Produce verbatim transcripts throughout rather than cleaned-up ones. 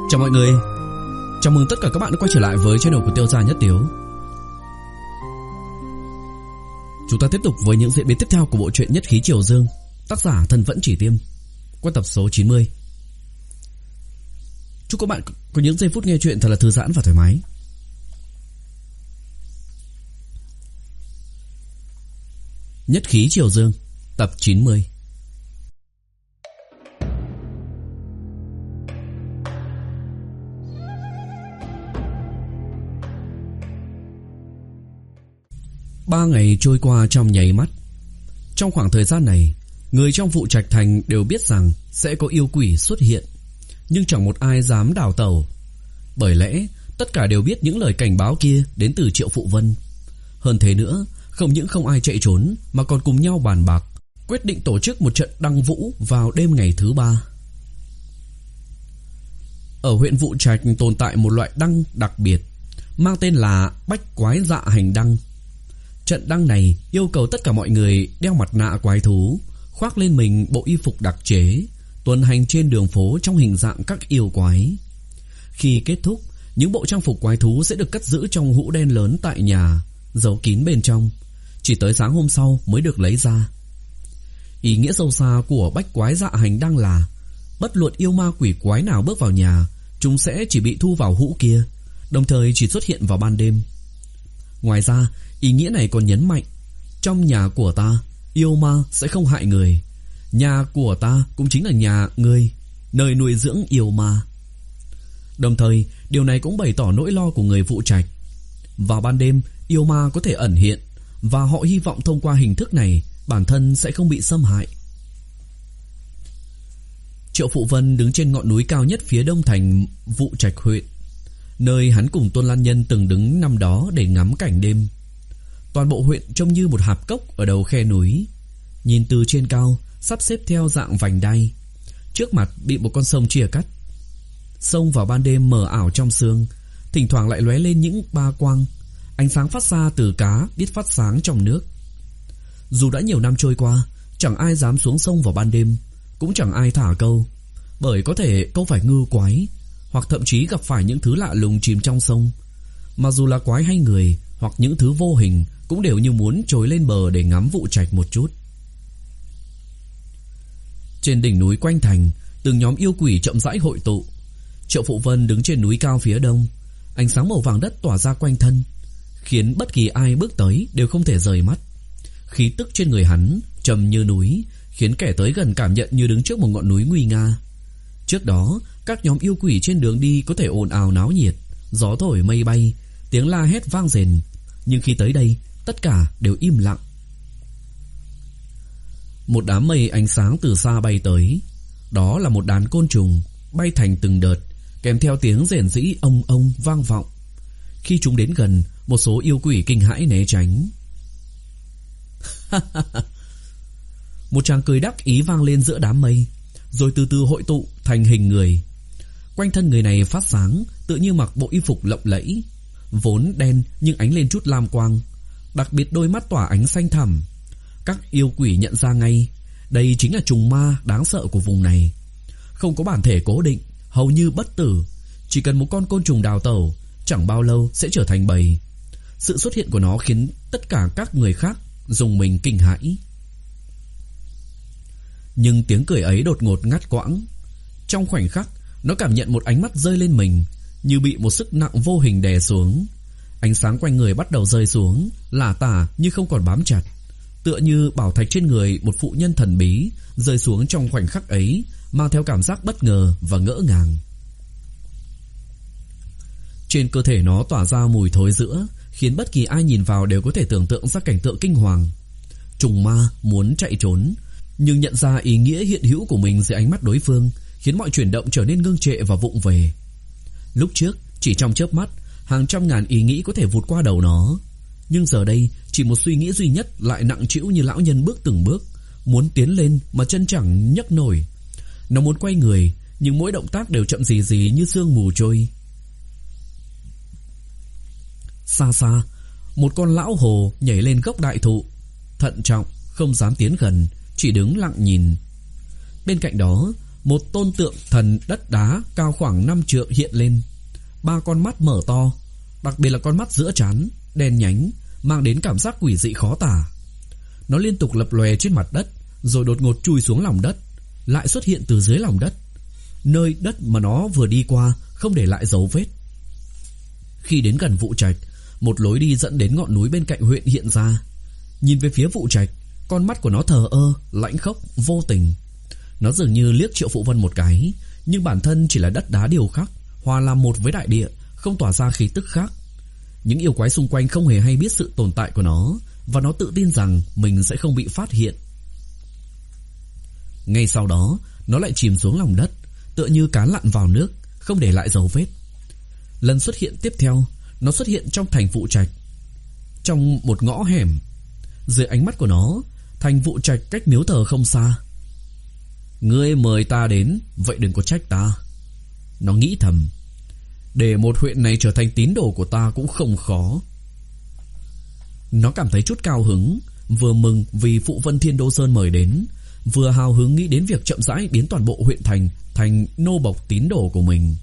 Chào mọi người, chào mừng tất cả các bạn đã quay trở lại với channel của Tiêu Gia Nhất Tiếu. Chúng ta tiếp tục với những diễn biến tiếp theo của bộ truyện Nhất Khí Triều Dương, tác giả Thần Vẫn Chỉ Tiêm, qua tập số chín mươi. Chúc các bạn có những giây phút nghe chuyện thật là thư giãn và thoải mái. Nhất Khí Triều Dương, tập chín mươi. Ba ngày trôi qua trong nháy mắt. Trong khoảng thời gian này, người trong Vụ Trạch Thành đều biết rằng sẽ có yêu quỷ xuất hiện, nhưng chẳng một ai dám đào tẩu. Bởi lẽ tất cả đều biết những lời cảnh báo kia đến từ Triệu Phụ Vân. Hơn thế nữa, không những không ai chạy trốn mà còn cùng nhau bàn bạc, quyết định tổ chức một trận đăng vũ vào đêm ngày thứ ba. Ở huyện Vụ Trạch tồn tại một loại đăng đặc biệt, mang tên là Bách Quái Dạ Hành Đăng. Trận đăng này yêu cầu tất cả mọi người đeo mặt nạ quái thú, khoác lên mình bộ y phục đặc chế, tuần hành trên đường phố trong hình dạng các yêu quái. Khi kết thúc, những bộ trang phục quái thú sẽ được cất giữ trong hũ đen lớn tại nhà, giấu kín bên trong, chỉ tới sáng hôm sau mới được lấy ra. Ý nghĩa sâu xa của Bách Quái Dạ Hành Đăng là bất luận yêu ma quỷ quái nào bước vào nhà, chúng sẽ chỉ bị thu vào hũ kia, đồng thời chỉ xuất hiện vào ban đêm. Ngoài ra, ý nghĩa này còn nhấn mạnh, trong nhà của ta, yêu ma sẽ không hại người. Nhà của ta cũng chính là nhà ngươi, nơi nuôi dưỡng yêu ma. Đồng thời, điều này cũng bày tỏ nỗi lo của người Vụ Trạch. Vào ban đêm, yêu ma có thể ẩn hiện, và họ hy vọng thông qua hình thức này, bản thân sẽ không bị xâm hại. Triệu Phụ Vân đứng trên ngọn núi cao nhất phía đông thành Vụ Trạch huyện, nơi hắn cùng Tôn Lan Nhân từng đứng năm đó để ngắm cảnh đêm. Toàn bộ huyện trông như một hạp cốc ở đầu khe núi, nhìn từ trên cao, sắp xếp theo dạng vành đai. Trước mặt bị một con sông chia cắt. Sông vào ban đêm mờ ảo trong sương, thỉnh thoảng lại lóe lên những ba quang, ánh sáng phát ra từ cá biết phát sáng trong nước. Dù đã nhiều năm trôi qua, chẳng ai dám xuống sông vào ban đêm, cũng chẳng ai thả câu, bởi có thể câu phải ngư quái, hoặc thậm chí gặp phải những thứ lạ lùng chìm trong sông. Mà dù là quái hay người, hoặc những thứ vô hình, cũng đều như muốn trồi lên bờ để ngắm Vụ Trạch một chút. Trên đỉnh núi quanh thành, từng nhóm yêu quỷ chậm rãi hội tụ. Triệu Phụ Vân đứng trên núi cao phía đông, ánh sáng màu vàng đất tỏa ra quanh thân, khiến bất kỳ ai bước tới đều không thể rời mắt. Khí tức trên người hắn trầm như núi, khiến kẻ tới gần cảm nhận như đứng trước một ngọn núi nguy nga. Trước đó, các nhóm yêu quỷ trên đường đi có thể ồn ào náo nhiệt, gió thổi mây bay, tiếng la hét vang rền, nhưng khi tới đây, tất cả đều im lặng. Một đám mây ánh sáng từ xa bay tới. Đó là một đàn côn trùng bay thành từng đợt, kèm theo tiếng rền rĩ ông ông vang vọng. Khi chúng đến gần, một số yêu quỷ kinh hãi né tránh. Một tràng cười đắc ý vang lên giữa đám mây, rồi từ từ hội tụ thành hình người. Quanh thân người này phát sáng, tự như mặc bộ y phục lộng lẫy, vốn đen nhưng ánh lên chút lam quang, đặc biệt đôi mắt tỏa ánh xanh thẳm. Các yêu quỷ nhận ra ngay, đây chính là trùng ma đáng sợ của vùng này. Không có bản thể cố định, hầu như bất tử, chỉ cần một con côn trùng đào tẩu, chẳng bao lâu sẽ trở thành bầy. Sự xuất hiện của nó khiến tất cả các người khác rùng mình kinh hãi. Nhưng tiếng cười ấy đột ngột ngắt quãng. Trong khoảnh khắc, nó cảm nhận một ánh mắt rơi lên mình, như bị một sức nặng vô hình đè xuống. Ánh sáng quanh người bắt đầu rơi xuống, lả tả như không còn bám chặt, tựa như bảo thạch trên người một phụ nhân thần bí rơi xuống trong khoảnh khắc ấy, mang theo cảm giác bất ngờ và ngỡ ngàng. Trên cơ thể nó tỏa ra mùi thối rữa, khiến bất kỳ ai nhìn vào đều có thể tưởng tượng ra cảnh tượng kinh hoàng. Trùng ma muốn chạy trốn, nhưng nhận ra ý nghĩa hiện hữu của mình dưới ánh mắt đối phương, khiến mọi chuyển động trở nên ngưng trệ và vụng về. Lúc trước, chỉ trong chớp mắt, hàng trăm ngàn ý nghĩ có thể vụt qua đầu nó, nhưng giờ đây chỉ một suy nghĩ duy nhất lại nặng trĩu như lão nhân bước từng bước, muốn tiến lên mà chân chẳng nhấc nổi. Nó muốn quay người, nhưng mỗi động tác đều chậm rì rì như sương mù trôi. Xa xa, một con lão hồ nhảy lên gốc đại thụ, thận trọng, không dám tiến gần, chỉ đứng lặng nhìn. Bên cạnh đó, một tôn tượng thần đất đá cao khoảng năm trượng hiện lên. Ba con mắt mở to, đặc biệt là con mắt giữa trán đen nhánh, mang đến cảm giác quỷ dị khó tả. Nó liên tục lập lòe trên mặt đất, rồi đột ngột chui xuống lòng đất, lại xuất hiện từ dưới lòng đất, nơi đất mà nó vừa đi qua không để lại dấu vết. Khi đến gần Vũ Trạch, một lối đi dẫn đến ngọn núi bên cạnh huyện hiện ra. Nhìn về phía Vũ Trạch, con mắt của nó thờ ơ, lãnh khốc, vô tình. Nó dường như liếc Triệu Phụ Vân một cái, nhưng bản thân chỉ là đất đá điêu khắc, hòa làm một với đại địa, không tỏa ra khí tức khác. Những yêu quái xung quanh không hề hay biết sự tồn tại của nó, và nó tự tin rằng mình sẽ không bị phát hiện. Ngay sau đó, nó lại chìm xuống lòng đất, tựa như cá lặn vào nước, không để lại dấu vết. Lần xuất hiện tiếp theo, nó xuất hiện trong thành Vũ Trạch, trong một ngõ hẻm. Dưới ánh mắt của nó, thành Vũ Trạch cách miếu thờ không xa. Ngươi mời ta đến, vậy đừng có trách ta. Nó nghĩ thầm, để một huyện này trở thành tín đồ của ta cũng không khó. Nó cảm thấy chút cao hứng, vừa mừng vì Phụ Vân Thiên Đô Sơn mời đến, vừa hào hứng nghĩ đến việc chậm rãi biến toàn bộ huyện thành thành nô bộc tín đồ của mình.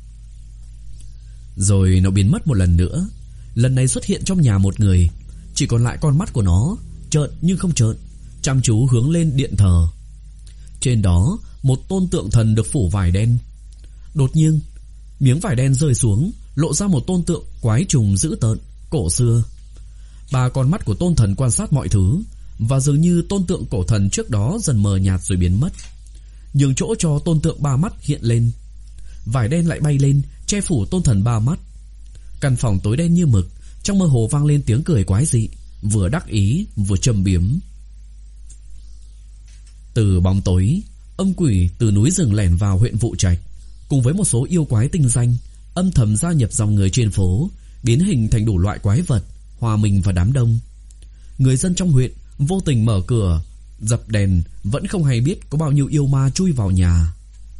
Rồi nó biến mất một lần nữa. Lần này xuất hiện trong nhà một người, chỉ còn lại con mắt của nó, trợn nhưng không trợn, chăm chú hướng lên điện thờ. Trên đó, một tôn tượng thần được phủ vải đen. Đột nhiên, miếng vải đen rơi xuống, lộ ra một tôn tượng quái trùng dữ tợn, cổ xưa. Ba con mắt của tôn thần quan sát mọi thứ, và dường như tôn tượng cổ thần trước đó dần mờ nhạt rồi biến mất, nhường chỗ cho tôn tượng ba mắt hiện lên. Vải đen lại bay lên, che phủ tôn thần ba mắt. Căn phòng tối đen như mực, trong mơ hồ vang lên tiếng cười quái dị, vừa đắc ý vừa châm biếm. Từ bóng tối, âm quỷ từ núi rừng lẻn vào huyện Vũ Trạch, cùng với một số yêu quái tinh danh, âm thầm gia nhập dòng người trên phố, biến hình thành đủ loại quái vật, hòa mình vào đám đông. Người dân trong huyện vô tình mở cửa, dập đèn, vẫn không hay biết có bao nhiêu yêu ma chui vào nhà.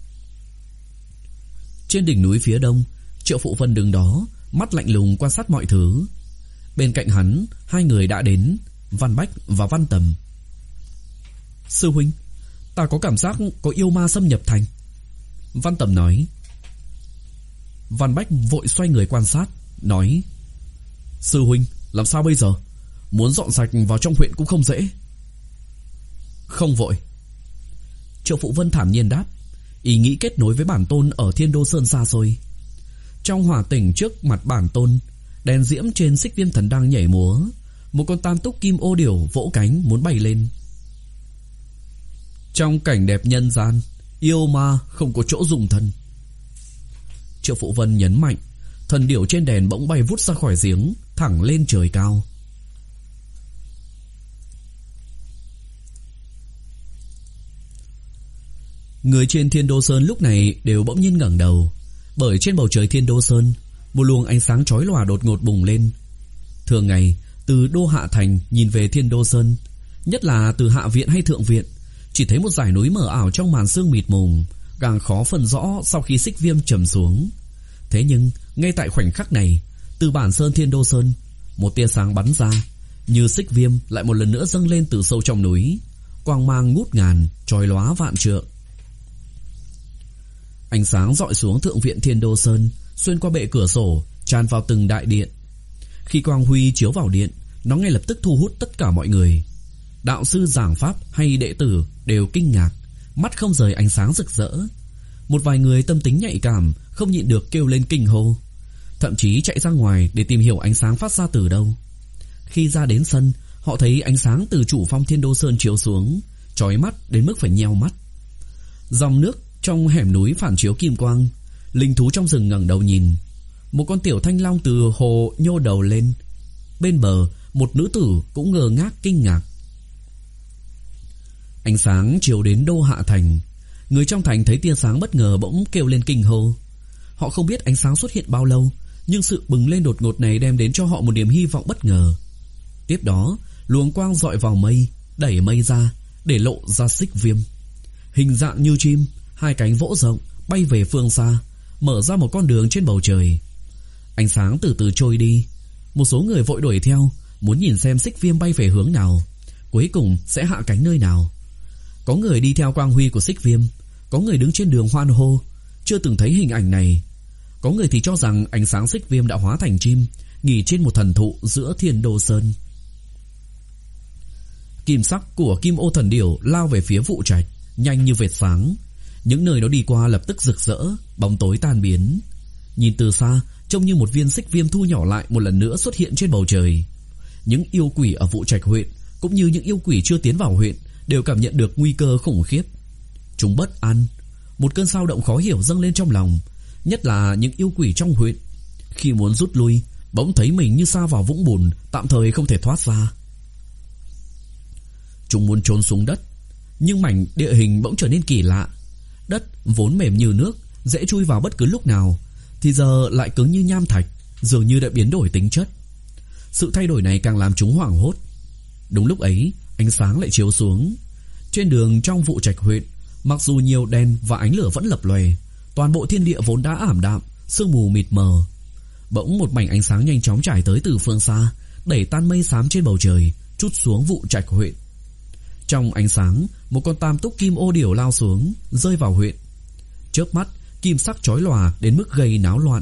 Trên đỉnh núi phía đông, Triệu Phụ Vân đứng đó, mắt lạnh lùng quan sát mọi thứ. Bên cạnh hắn, hai người đã đến, Văn Bách và Văn Tầm. Sư huynh, ta có cảm giác có yêu ma xâm nhập thành. Văn Tầm nói. Văn Bách vội xoay người quan sát, nói: Sư huynh, làm sao bây giờ? Muốn dọn sạch vào trong huyện cũng không dễ. Không vội. Triệu Phụ Vân thản nhiên đáp, ý nghĩ kết nối với bản tôn ở Thiên Đô Sơn xa xôi. Trong hỏa tỉnh trước mặt bản tôn, đèn diễm trên xích viêm thần đang nhảy múa. Một con tam túc kim ô điểu vỗ cánh muốn bay lên. Trong cảnh đẹp nhân gian, yêu ma không có chỗ dùng thân. Triệu Phụ Vân nhấn mạnh, thần điểu trên đèn bỗng bay vút ra khỏi giếng, thẳng lên trời cao. Người trên Thiên Đô Sơn lúc này đều bỗng nhiên ngẩng đầu, bởi trên bầu trời Thiên Đô Sơn, một luồng ánh sáng chói lòa đột ngột bùng lên. Thường ngày, từ Đô Hạ Thành nhìn về Thiên Đô Sơn, nhất là từ Hạ Viện hay Thượng Viện, chỉ thấy một dải núi mờ ảo trong màn sương mịt mùng, càng khó phân rõ sau khi xích viêm trầm xuống. Thế nhưng, ngay tại khoảnh khắc này, từ bản sơn Thiên Đô Sơn, một tia sáng bắn ra, như xích viêm lại một lần nữa dâng lên từ sâu trong núi, quang mang ngút ngàn, chói lóa vạn trượng. Ánh sáng rọi xuống Thượng Viện Thiên Đô Sơn, xuyên qua bệ cửa sổ, tràn vào từng đại điện. Khi quang huy chiếu vào điện, nó ngay lập tức thu hút tất cả mọi người. Đạo sư giảng pháp hay đệ tử đều kinh ngạc, mắt không rời ánh sáng rực rỡ. Một vài người tâm tính nhạy cảm không nhịn được kêu lên kinh hô, thậm chí chạy ra ngoài để tìm hiểu ánh sáng phát ra từ đâu. Khi ra đến sân, họ thấy ánh sáng từ chủ phong Thiên Đô Sơn chiếu xuống, chói mắt đến mức phải nheo mắt. Dòng nước trong hẻm núi phản chiếu kim quang, linh thú trong rừng ngẩng đầu nhìn. Một con tiểu thanh long từ hồ nhô đầu lên. Bên bờ, một nữ tử cũng ngơ ngác kinh ngạc. Ánh sáng chiếu đến Đô Hạ Thành. Người trong thành thấy tia sáng bất ngờ bỗng kêu lên kinh hô. Họ không biết ánh sáng xuất hiện bao lâu, nhưng sự bừng lên đột ngột này đem đến cho họ một niềm hy vọng bất ngờ. Tiếp đó, luồng quang dọi vào mây, đẩy mây ra, để lộ ra xích viêm. Hình dạng như chim, hai cánh vỗ rộng, bay về phương xa, mở ra một con đường trên bầu trời. Ánh sáng từ từ trôi đi. Một số người vội đuổi theo, muốn nhìn xem xích viêm bay về hướng nào, cuối cùng sẽ hạ cánh nơi nào. Có người đi theo quang huy của xích viêm, Có người đứng trên đường hoan hô, chưa từng thấy hình ảnh này. Có người thì cho rằng ánh sáng xích viêm đã hóa thành chim, nghỉ trên một thần thụ giữa Thiên Đô Sơn. Kim sắc của Kim Ô thần điểu lao về phía Vụ Trạch, nhanh như vệt sáng. Những nơi nó đi qua lập tức rực rỡ, bóng tối tan biến. Nhìn từ xa, trông như một viên xích viêm thu nhỏ lại một lần nữa xuất hiện trên bầu trời. Những yêu quỷ ở Vụ Trạch huyện cũng như những yêu quỷ chưa tiến vào huyện đều cảm nhận được nguy cơ khủng khiếp. Chúng bất an, một cơn sao động khó hiểu dâng lên trong lòng, nhất là những yêu quỷ trong huyện. Khi muốn rút lui, bỗng thấy mình như sa vào vũng bùn, tạm thời không thể thoát ra. Chúng muốn trốn xuống đất, nhưng mảnh địa hình bỗng trở nên kỳ lạ. Đất vốn mềm như nước, dễ chui vào bất cứ lúc nào, thì giờ lại cứng như nham thạch, dường như đã biến đổi tính chất. Sự thay đổi này càng làm chúng hoảng hốt. Đúng lúc ấy, ánh sáng lại chiếu xuống. Trên đường trong Vụ Trạch huyện, mặc dù nhiều đèn và ánh lửa vẫn lập lòe, toàn bộ thiên địa vốn đã ảm đạm, sương mù mịt mờ. Bỗng một mảnh ánh sáng nhanh chóng trải tới từ phương xa, đẩy tan mây xám trên bầu trời, trút xuống Vụ Trạch huyện. Trong ánh sáng, một con tam túc kim ô điểu lao xuống, rơi vào huyện. Chớp mắt, kim sắc chói lòa đến mức gây náo loạn.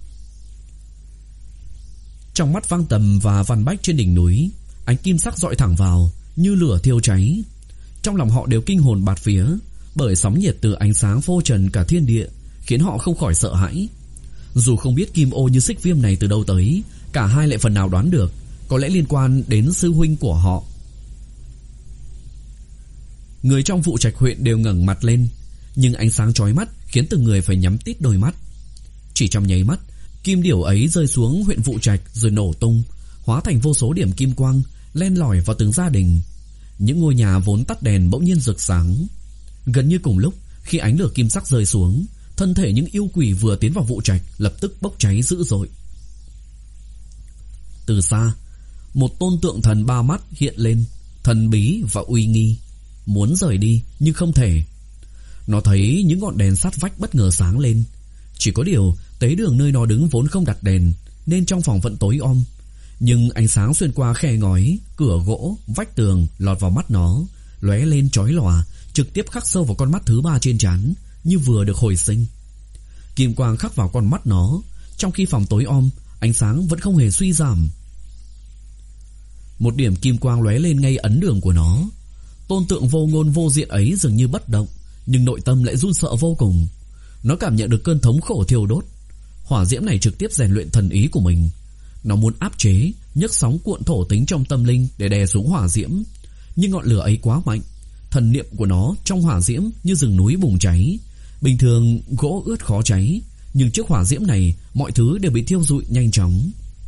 Trong mắt Vang Tầm và Văn Bách trên đỉnh núi, ánh kim sắc dọi thẳng vào, như lửa thiêu cháy. Trong lòng họ đều kinh hồn bạt phía, bởi sóng nhiệt từ ánh sáng phô trần cả thiên địa, khiến họ không khỏi sợ hãi. Dù không biết kim ô như xích viêm này từ đâu tới, cả hai lại phần nào đoán được, có lẽ liên quan đến sư huynh của họ. Người trong Vụ Trạch huyện đều ngẩng mặt lên, nhưng ánh sáng chói mắt khiến từng người phải nhắm tít đôi mắt. Chỉ trong nháy mắt, kim điểu ấy rơi xuống huyện Vụ Trạch rồi nổ tung, hóa thành vô số điểm kim quang len lỏi vào từng gia đình. Những ngôi nhà vốn tắt đèn bỗng nhiên rực sáng. Gần như cùng lúc, khi ánh lửa kim sắc rơi xuống, thân thể những yêu quỷ vừa tiến vào Vụ Trạch lập tức bốc cháy dữ dội. Từ xa, một tôn tượng thần ba mắt hiện lên, thần bí và uy nghi, muốn rời đi nhưng không thể. Nó thấy những ngọn đèn sát vách bất ngờ sáng lên. Chỉ có điều tế đường nơi nó đứng vốn không đặt đèn, nên trong phòng vẫn tối om. Nhưng ánh sáng xuyên qua khe ngói, cửa gỗ, vách tường lọt vào mắt nó, lóe lên chói lòa, trực tiếp khắc sâu vào con mắt thứ ba trên trán, như vừa được hồi sinh. Kim quang khắc vào con mắt nó, trong khi phòng tối om, ánh sáng vẫn không hề suy giảm. Một điểm kim quang lóe lên ngay ấn đường của nó. Tôn tượng vô ngôn vô diện ấy dường như bất động, nhưng nội tâm lại run sợ vô cùng. Nó cảm nhận được cơn thống khổ thiêu đốt. Hỏa diễm này trực tiếp rèn luyện thần ý của mình. Nó muốn áp chế, nhấc sóng cuộn thổ tính trong tâm linh để đè xuống hỏa diễm, nhưng ngọn lửa ấy quá mạnh. Thần niệm của nó trong hỏa diễm như rừng núi bùng cháy. Bình thường gỗ ướt khó cháy, nhưng trước hỏa diễm này mọi thứ đều bị thiêu rụi nhanh chóng.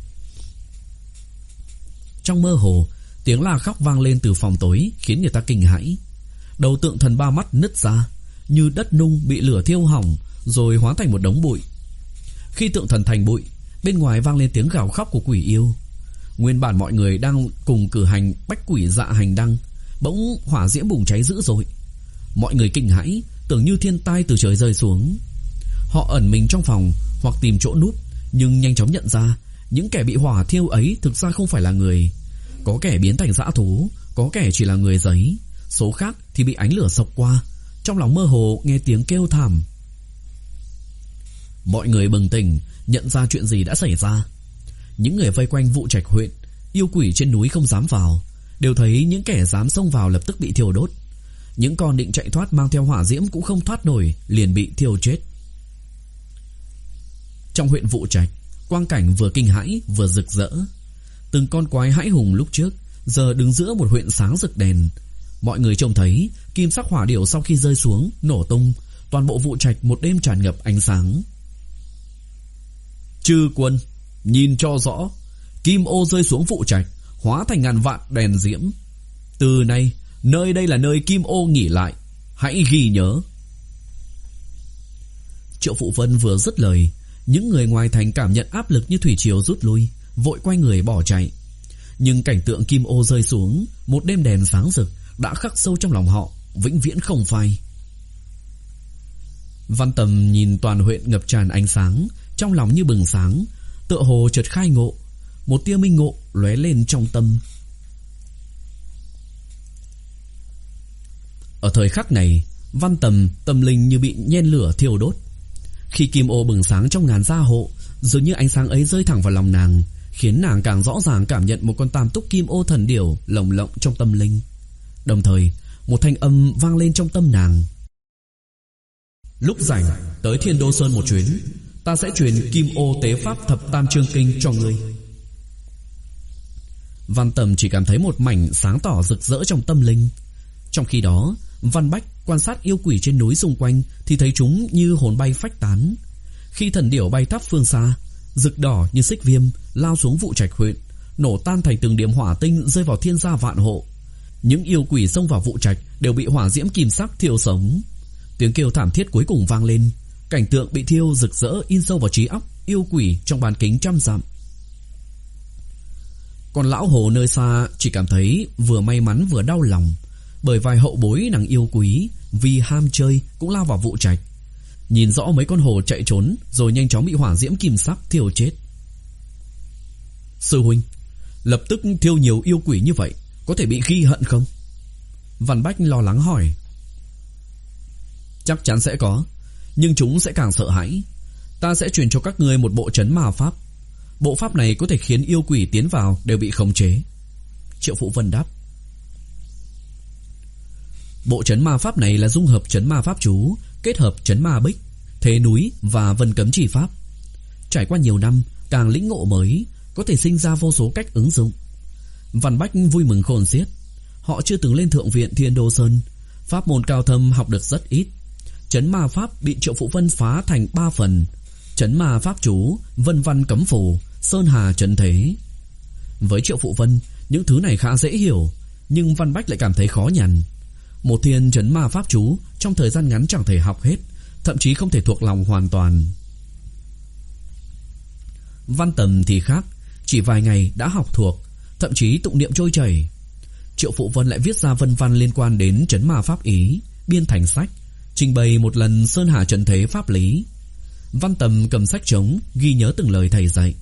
Trong mơ hồ, tiếng la khóc vang lên từ phòng tối khiến người ta kinh hãi. Đầu tượng thần ba mắt nứt ra, như đất nung bị lửa thiêu hỏng, rồi hóa thành một đống bụi. Khi tượng thần thành bụi, bên ngoài vang lên tiếng gào khóc của quỷ yêu. Nguyên bản mọi người đang cùng cử hành bách quỷ dạ hành đăng, bỗng hỏa diễm bùng cháy dữ dội. Mọi người kinh hãi, tưởng như thiên tai từ trời rơi xuống. Họ ẩn mình trong phòng hoặc tìm chỗ núp, nhưng nhanh chóng nhận ra những kẻ bị hỏa thiêu ấy thực ra không phải là người. Có kẻ biến thành dã thú, có kẻ chỉ là người giấy, số khác thì bị ánh lửa xộc qua. Trong lòng mơ hồ nghe tiếng kêu thảm. Mọi người bừng tỉnh, nhận ra chuyện gì đã xảy ra. Những người vây quanh Vụ Trạch huyện, yêu quỷ trên núi không dám vào, đều thấy những kẻ dám xông vào lập tức bị thiêu đốt. Những con định chạy thoát mang theo hỏa diễm cũng không thoát nổi, liền bị thiêu chết. Trong huyện Vụ Trạch, quang cảnh vừa kinh hãi vừa rực rỡ. Từng con quái hãi hùng lúc trước giờ đứng giữa một huyện sáng rực đèn. Mọi người trông thấy kim sắc hỏa điểu sau khi rơi xuống nổ tung, toàn bộ Vụ Trạch một đêm tràn ngập ánh sáng. Chư quân, nhìn cho rõ, kim ô rơi xuống Vụ Trạch, hóa thành ngàn vạn đèn diễm. Từ nay, nơi đây là nơi kim ô nghỉ lại, hãy ghi nhớ. Triệu Phụ Vân vừa dứt lời, những người ngoài thành cảm nhận áp lực như thủy triều rút lui, vội quay người bỏ chạy. Nhưng cảnh tượng kim ô rơi xuống, một đêm đèn sáng rực đã khắc sâu trong lòng họ, vĩnh viễn không phai. Văn Tầm nhìn toàn huyện ngập tràn ánh sáng, trong lòng như bừng sáng, tựa hồ chợt khai ngộ, một tia minh ngộ lóe lên trong tâm. Ở thời khắc này, Văn Tầm tâm linh như bị nhen lửa thiêu đốt. Khi kim ô bừng sáng trong ngàn gia hộ, dường như ánh sáng ấy rơi thẳng vào lòng nàng, khiến nàng càng rõ ràng cảm nhận một con tam túc kim ô thần điểu lồng lộng trong tâm linh. Đồng thời, một thanh âm vang lên trong tâm nàng: lúc rảnh tới Thiên Đô Sơn một chuyến, ta sẽ truyền kim ô tế pháp thập tam chương kinh cho ngươi. Văn Tầm chỉ cảm thấy một mảnh sáng tỏ rực rỡ trong tâm linh. Trong khi đó, Văn Bách quan sát yêu quỷ trên núi xung quanh thì thấy chúng như hồn bay phách tán. Khi thần điểu bay thấp phương xa, rực đỏ như xích viêm lao xuống Vụ Trạch huyện, nổ tan thành từng điểm hỏa tinh rơi vào thiên gia vạn hộ. Những yêu quỷ xông vào Vụ Trạch đều bị hỏa diễm kim sắc thiêu sống. Tiếng kêu thảm thiết cuối cùng vang lên. Cảnh tượng bị thiêu rực rỡ in sâu vào trí óc yêu quỷ trong bán kính trăm dặm. Còn lão hồ nơi xa chỉ cảm thấy vừa may mắn vừa đau lòng, bởi vài hậu bối nàng yêu quý vì ham chơi cũng lao vào Vụ Trạch, nhìn rõ mấy con hồ chạy trốn rồi nhanh chóng bị hỏa diễm kim sắc thiêu chết. Sư huynh, lập tức thiêu nhiều yêu quỷ như vậy có thể bị ghi hận không? Văn Bách lo lắng hỏi. Chắc chắn sẽ có, nhưng chúng sẽ càng sợ hãi. Ta sẽ truyền cho các ngươi một bộ trấn ma pháp. Bộ pháp này có thể khiến yêu quỷ tiến vào đều bị khống chế. Triệu Phụ Vân đáp. Bộ trấn ma pháp này là dung hợp trấn ma pháp chú kết hợp trấn ma bích, thế núi và vân cấm chỉ pháp. Trải qua nhiều năm, càng lĩnh ngộ mới, có thể sinh ra vô số cách ứng dụng. Văn Bách vui mừng khôn xiết. Họ chưa từng lên Thượng viện Thiên Đô Sơn, pháp môn cao thâm học được rất ít. Trấn ma pháp bị Triệu Phụ Vân phá thành ba phần: trấn ma pháp chú, vân văn cấm phù, sơn hà trấn thế. Với Triệu Phụ Vân, những thứ này khá dễ hiểu, nhưng Văn Bách lại cảm thấy khó nhằn. Một thiên trấn ma pháp chú trong thời gian ngắn chẳng thể học hết, thậm chí không thể thuộc lòng hoàn toàn. Văn Tầm thì khác, chỉ vài ngày đã học thuộc, thậm chí tụng niệm trôi chảy. Triệu Phụ Vân lại viết ra vân văn liên quan đến trấn ma pháp ý, biên thành sách, trình bày một lần sơn hà trấn thế pháp lý. Văn Tầm cầm sách trống ghi nhớ từng lời thầy dạy.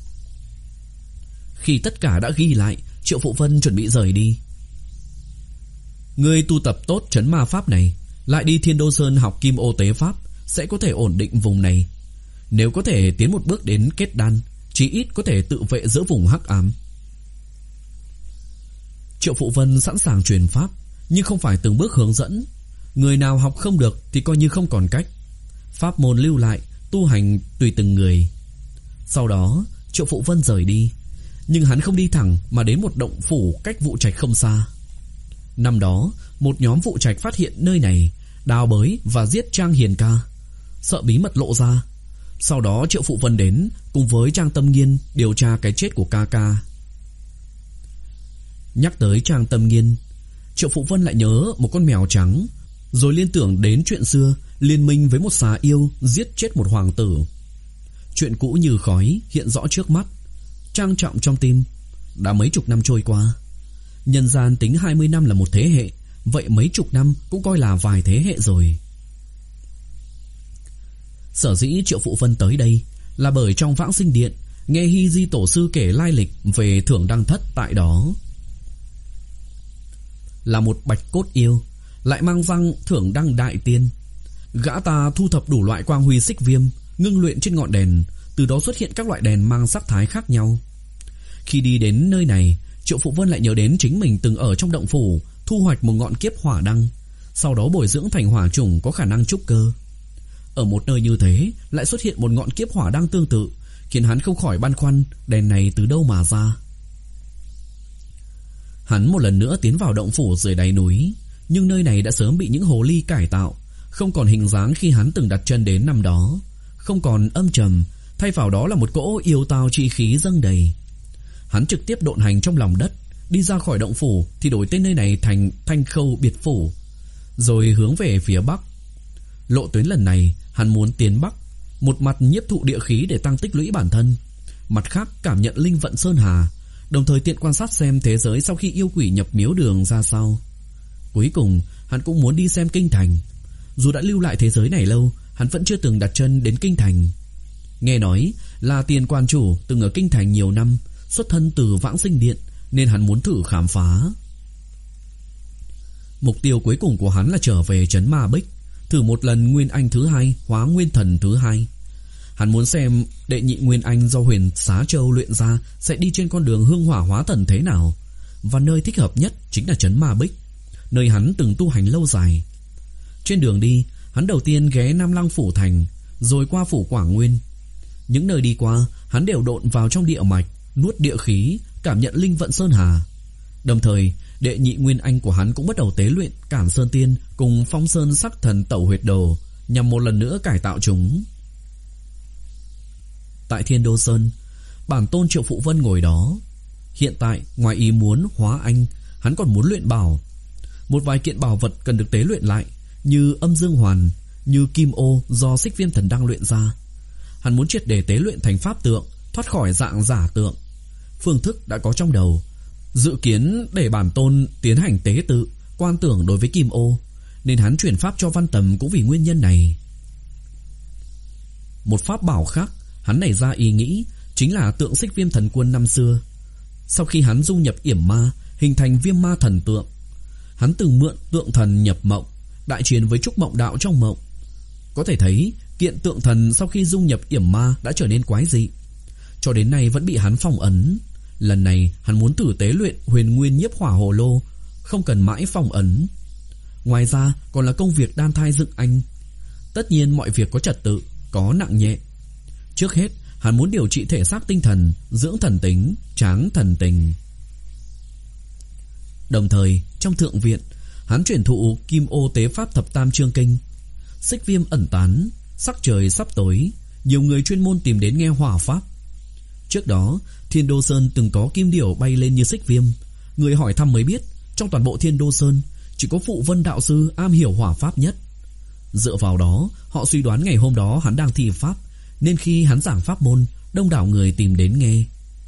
Khi tất cả đã ghi lại, Triệu Phụ Vân chuẩn bị rời đi. Ngươi tu tập tốt trấn ma pháp này, lại đi Thiên Đô Sơn học kim ô tế pháp, sẽ có thể ổn định vùng này. Nếu có thể tiến một bước đến kết đan, chí ít có thể tự vệ giữa vùng hắc ám. Triệu Phụ Vân sẵn sàng truyền pháp, nhưng không phải từng bước hướng dẫn. Người nào học không được thì coi như không còn cách. Pháp môn lưu lại, tu hành tùy từng người. Sau đó Triệu Phụ Vân rời đi, nhưng hắn không đi thẳng mà đến một động phủ cách Vụ Trạch không xa. Năm đó, một nhóm Vụ Trạch phát hiện nơi này, đào bới và giết Trang Hiền Ca, sợ bí mật lộ ra. Sau đó Triệu Phụ Vân đến cùng với Trang Tâm Nghiên điều tra cái chết của ca ca. Nhắc tới Trang Tâm Nghiên, Triệu Phụ Vân lại nhớ một con mèo trắng, rồi liên tưởng đến chuyện xưa liên minh với một xà yêu giết chết một hoàng tử. Chuyện cũ như khói hiện rõ trước mắt, trang trọng trong tim. Đã mấy chục năm trôi qua, nhân gian tính hai mươi năm là một thế hệ, vậy mấy chục năm cũng coi là vài thế hệ rồi. Sở dĩ Triệu Phụ Vân tới đây là bởi trong Vãng Sinh Điện nghe Hy Di Tổ sư kể lai lịch về Thưởng Đăng Thất tại đó. Là một bạch cốt yêu, lại mang răng Thưởng Đăng Đại Tiên. Gã ta thu thập đủ loại quang huy xích viêm, ngưng luyện trên ngọn đèn, từ đó xuất hiện các loại đèn mang sắc thái khác nhau. Khi đi đến nơi này, Triệu Phụ Vân lại nhớ đến chính mình từng ở trong động phủ thu hoạch một ngọn kiếp hỏa đăng, sau đó bồi dưỡng thành hỏa chủng có khả năng trúc cơ. Ở một nơi như thế lại xuất hiện một ngọn kiếp hỏa đăng tương tự, khiến hắn không khỏi băn khoăn đèn này từ đâu mà ra. Hắn một lần nữa tiến vào động phủ dưới đáy núi, nhưng nơi này đã sớm bị những hồ ly cải tạo, không còn hình dáng khi hắn từng đặt chân đến năm đó, không còn âm trầm, thay vào đó là một cỗ yêu tao chi khí dâng đầy. Hắn trực tiếp độn hành trong lòng đất, đi ra khỏi động phủ thì đổi tên nơi này thành Thanh Khâu Biệt Phủ, rồi hướng về phía bắc. Lộ tuyến lần này hắn muốn tiến bắc, một mặt nhiếp thụ địa khí để tăng tích lũy bản thân, mặt khác cảm nhận linh vận sơn hà, đồng thời tiện quan sát xem thế giới sau khi yêu quỷ nhập miếu đường ra sao. Cuối cùng hắn cũng muốn đi xem kinh thành. Dù đã lưu lại thế giới này lâu, hắn vẫn chưa từng đặt chân đến kinh thành. Nghe nói là Tiền quan chủ từng ở kinh thành nhiều năm, xuất thân từ Vãng Sinh Điện, nên hắn muốn thử khám phá. Mục tiêu cuối cùng của hắn là trở về trấn Ma Bích, thử một lần Nguyên Anh thứ hai, hóa Nguyên Thần thứ hai. Hắn muốn xem đệ nhị Nguyên Anh do Huyền Xá Châu luyện ra sẽ đi trên con đường hương hỏa hóa thần thế nào, và nơi thích hợp nhất chính là trấn Ma Bích, nơi hắn từng tu hành lâu dài. Trên đường đi, hắn đầu tiên ghé Nam Lăng Phủ Thành, rồi qua Phủ Quảng Nguyên. Những nơi đi qua, hắn đều độn vào trong địa mạch, nuốt địa khí, cảm nhận linh vận sơn hà. Đồng thời, đệ nhị Nguyên Anh của hắn cũng bắt đầu tế luyện Cản Sơn Tiên cùng Phong Sơn Sắc Thần Tẩu Huyệt Đồ, nhằm một lần nữa cải tạo chúng. Tại Thiên Đô Sơn, bản tôn Triệu Phụ Vân ngồi đó. Hiện tại, ngoài ý muốn hóa anh, hắn còn muốn luyện bảo. Một vài kiện bảo vật cần được tế luyện lại, như Âm Dương Hoàn, như Kim Ô do Xích Viêm Thần Đăng luyện ra. Hắn muốn triệt để tế luyện thành pháp tượng, thoát khỏi dạng giả tượng. Phương thức đã có trong đầu, dự kiến để bản tôn tiến hành tế tự, quan tưởng đối với Kim Ô, nên hắn chuyển pháp cho Văn Tầm cũng vì nguyên nhân này. Một pháp bảo khác hắn nảy ra ý nghĩ chính là tượng Xích Viêm Thần Quân năm xưa. Sau khi hắn dung nhập yểm ma, hình thành Viêm Ma Thần Tượng. Hắn từng mượn tượng thần nhập mộng, đại chiến với Trúc Mộng Đạo trong mộng. Có thể thấy kiện tượng thần sau khi dung nhập yểm ma đã trở nên quái dị, cho đến nay vẫn bị hắn phong ấn. Lần này hắn muốn thử tế luyện Huyền Nguyên Nhiếp Hỏa Hồ Lô, không cần mãi phong ấn. Ngoài ra còn là công việc đan thai dựng anh. Tất nhiên mọi việc có trật tự, có nặng nhẹ. Trước hết hắn muốn điều trị thể xác tinh thần, dưỡng thần tính, tráng thần tình. Đồng thời trong thượng viện, hắn truyền thụ Kim Ô tế pháp thập tam chương kinh. Xích viêm ẩn tán, sắc trời sắp tối, nhiều người chuyên môn tìm đến nghe hỏa pháp. Trước đó Thiên Đô Sơn từng có kim điểu bay lên như xích viêm. Người hỏi thăm mới biết, trong toàn bộ Thiên Đô Sơn chỉ có Phụ Vân đạo sư am hiểu hỏa pháp nhất. Dựa vào đó, họ suy đoán ngày hôm đó hắn đang thi pháp, nên khi hắn giảng pháp môn, đông đảo người tìm đến nghe.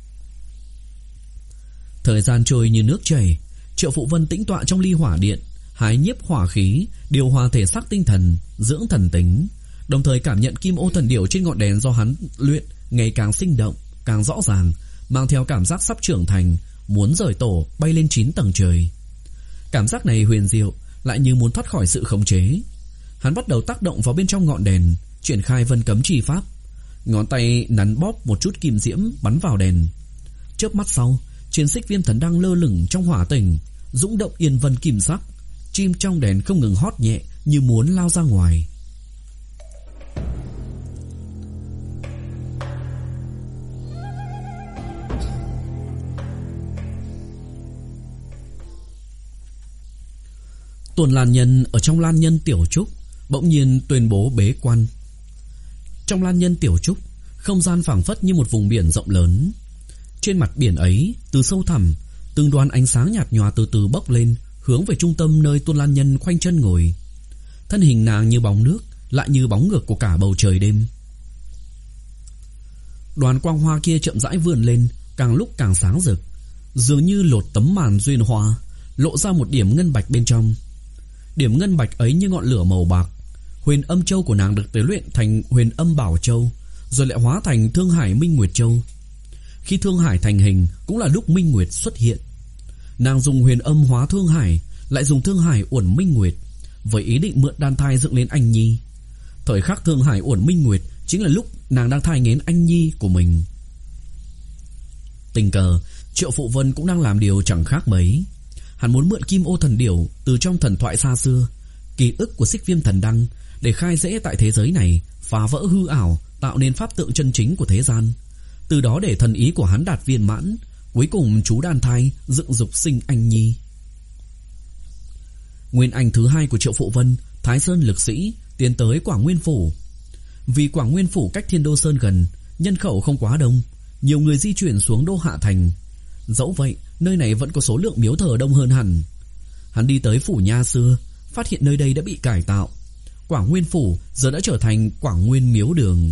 Thời gian trôi như nước chảy. Triệu Phụ Vân tĩnh tọa trong ly hỏa điện, hái nhiếp hỏa khí, điều hòa thể xác tinh thần, dưỡng thần tính, đồng thời cảm nhận Kim Ô thần điểu trên ngọn đèn do hắn luyện ngày càng sinh động, càng rõ ràng, mang theo cảm giác sắp trưởng thành, muốn rời tổ bay lên chín tầng trời. Cảm giác này huyền diệu, lại như muốn thoát khỏi sự khống chế. Hắn bắt đầu tác động vào bên trong ngọn đèn, triển khai vân cấm chi pháp. Ngón tay nắn bóp một chút kim diễm bắn vào đèn. Chớp mắt sau, trên Xích Viêm Thần Đăng lơ lửng trong hỏa tỉnh, dũng động yên vân kim sắc. Chim trong đèn không ngừng hót nhẹ như muốn lao ra ngoài. Tuần Lan Nhân ở trong Lan Nhân Tiểu Trúc bỗng nhiên tuyên bố bế quan. Trong Lan Nhân Tiểu Trúc, không gian phảng phất như một vùng biển rộng lớn. Trên mặt biển ấy, từ sâu thẳm, từng đoàn ánh sáng nhạt nhòa từ từ bốc lên, hướng về trung tâm nơi Tuần Lan Nhân khoanh chân ngồi. Thân hình nàng như bóng nước, lại như bóng ngược của cả bầu trời đêm. Đoàn quang hoa kia chậm rãi vươn lên, càng lúc càng sáng rực, dường như lột tấm màn duyên hoa, lộ ra một điểm ngân bạch bên trong. Điểm ngân bạch ấy như ngọn lửa màu bạc. Huyền Âm Châu của nàng được tế luyện thành Huyền Âm Bảo Châu, rồi lại hóa thành Thương Hải Minh Nguyệt Châu. Khi Thương Hải thành hình cũng là lúc Minh Nguyệt xuất hiện. Nàng dùng Huyền Âm hóa Thương Hải, lại dùng Thương Hải uẩn Minh Nguyệt, với ý định mượn đan thai dựng lên anh nhi. Thời khắc Thương Hải uẩn Minh Nguyệt chính là lúc nàng đang thai nghén anh nhi của mình. Tình cờ Triệu Phụ Vân cũng đang làm điều chẳng khác mấy. Hắn muốn mượn Kim Ô thần điểu từ trong thần thoại xa xưa, ký ức của Xích Viêm Thần Đăng, để khai rẽ tại thế giới này, phá vỡ hư ảo, tạo nên pháp tượng chân chính của thế gian. Từ đó để thần ý của hắn đạt viên mãn, cuối cùng chú đàn thai dựng dục sinh anh nhi. Nguyên anh thứ hai của Triệu Phụ Vân, Thái Sơn Lực Sĩ, tiến tới Quảng Nguyên Phủ. Vì Quảng Nguyên Phủ cách Thiên Đô Sơn gần, nhân khẩu không quá đông, nhiều người di chuyển xuống Đô Hạ Thành. Dẫu vậy, nơi này vẫn có số lượng miếu thờ đông hơn hẳn. Hắn đi tới phủ nha xưa, phát hiện nơi đây đã bị cải tạo. Quảng Nguyên Phủ giờ đã trở thành Quảng Nguyên Miếu Đường.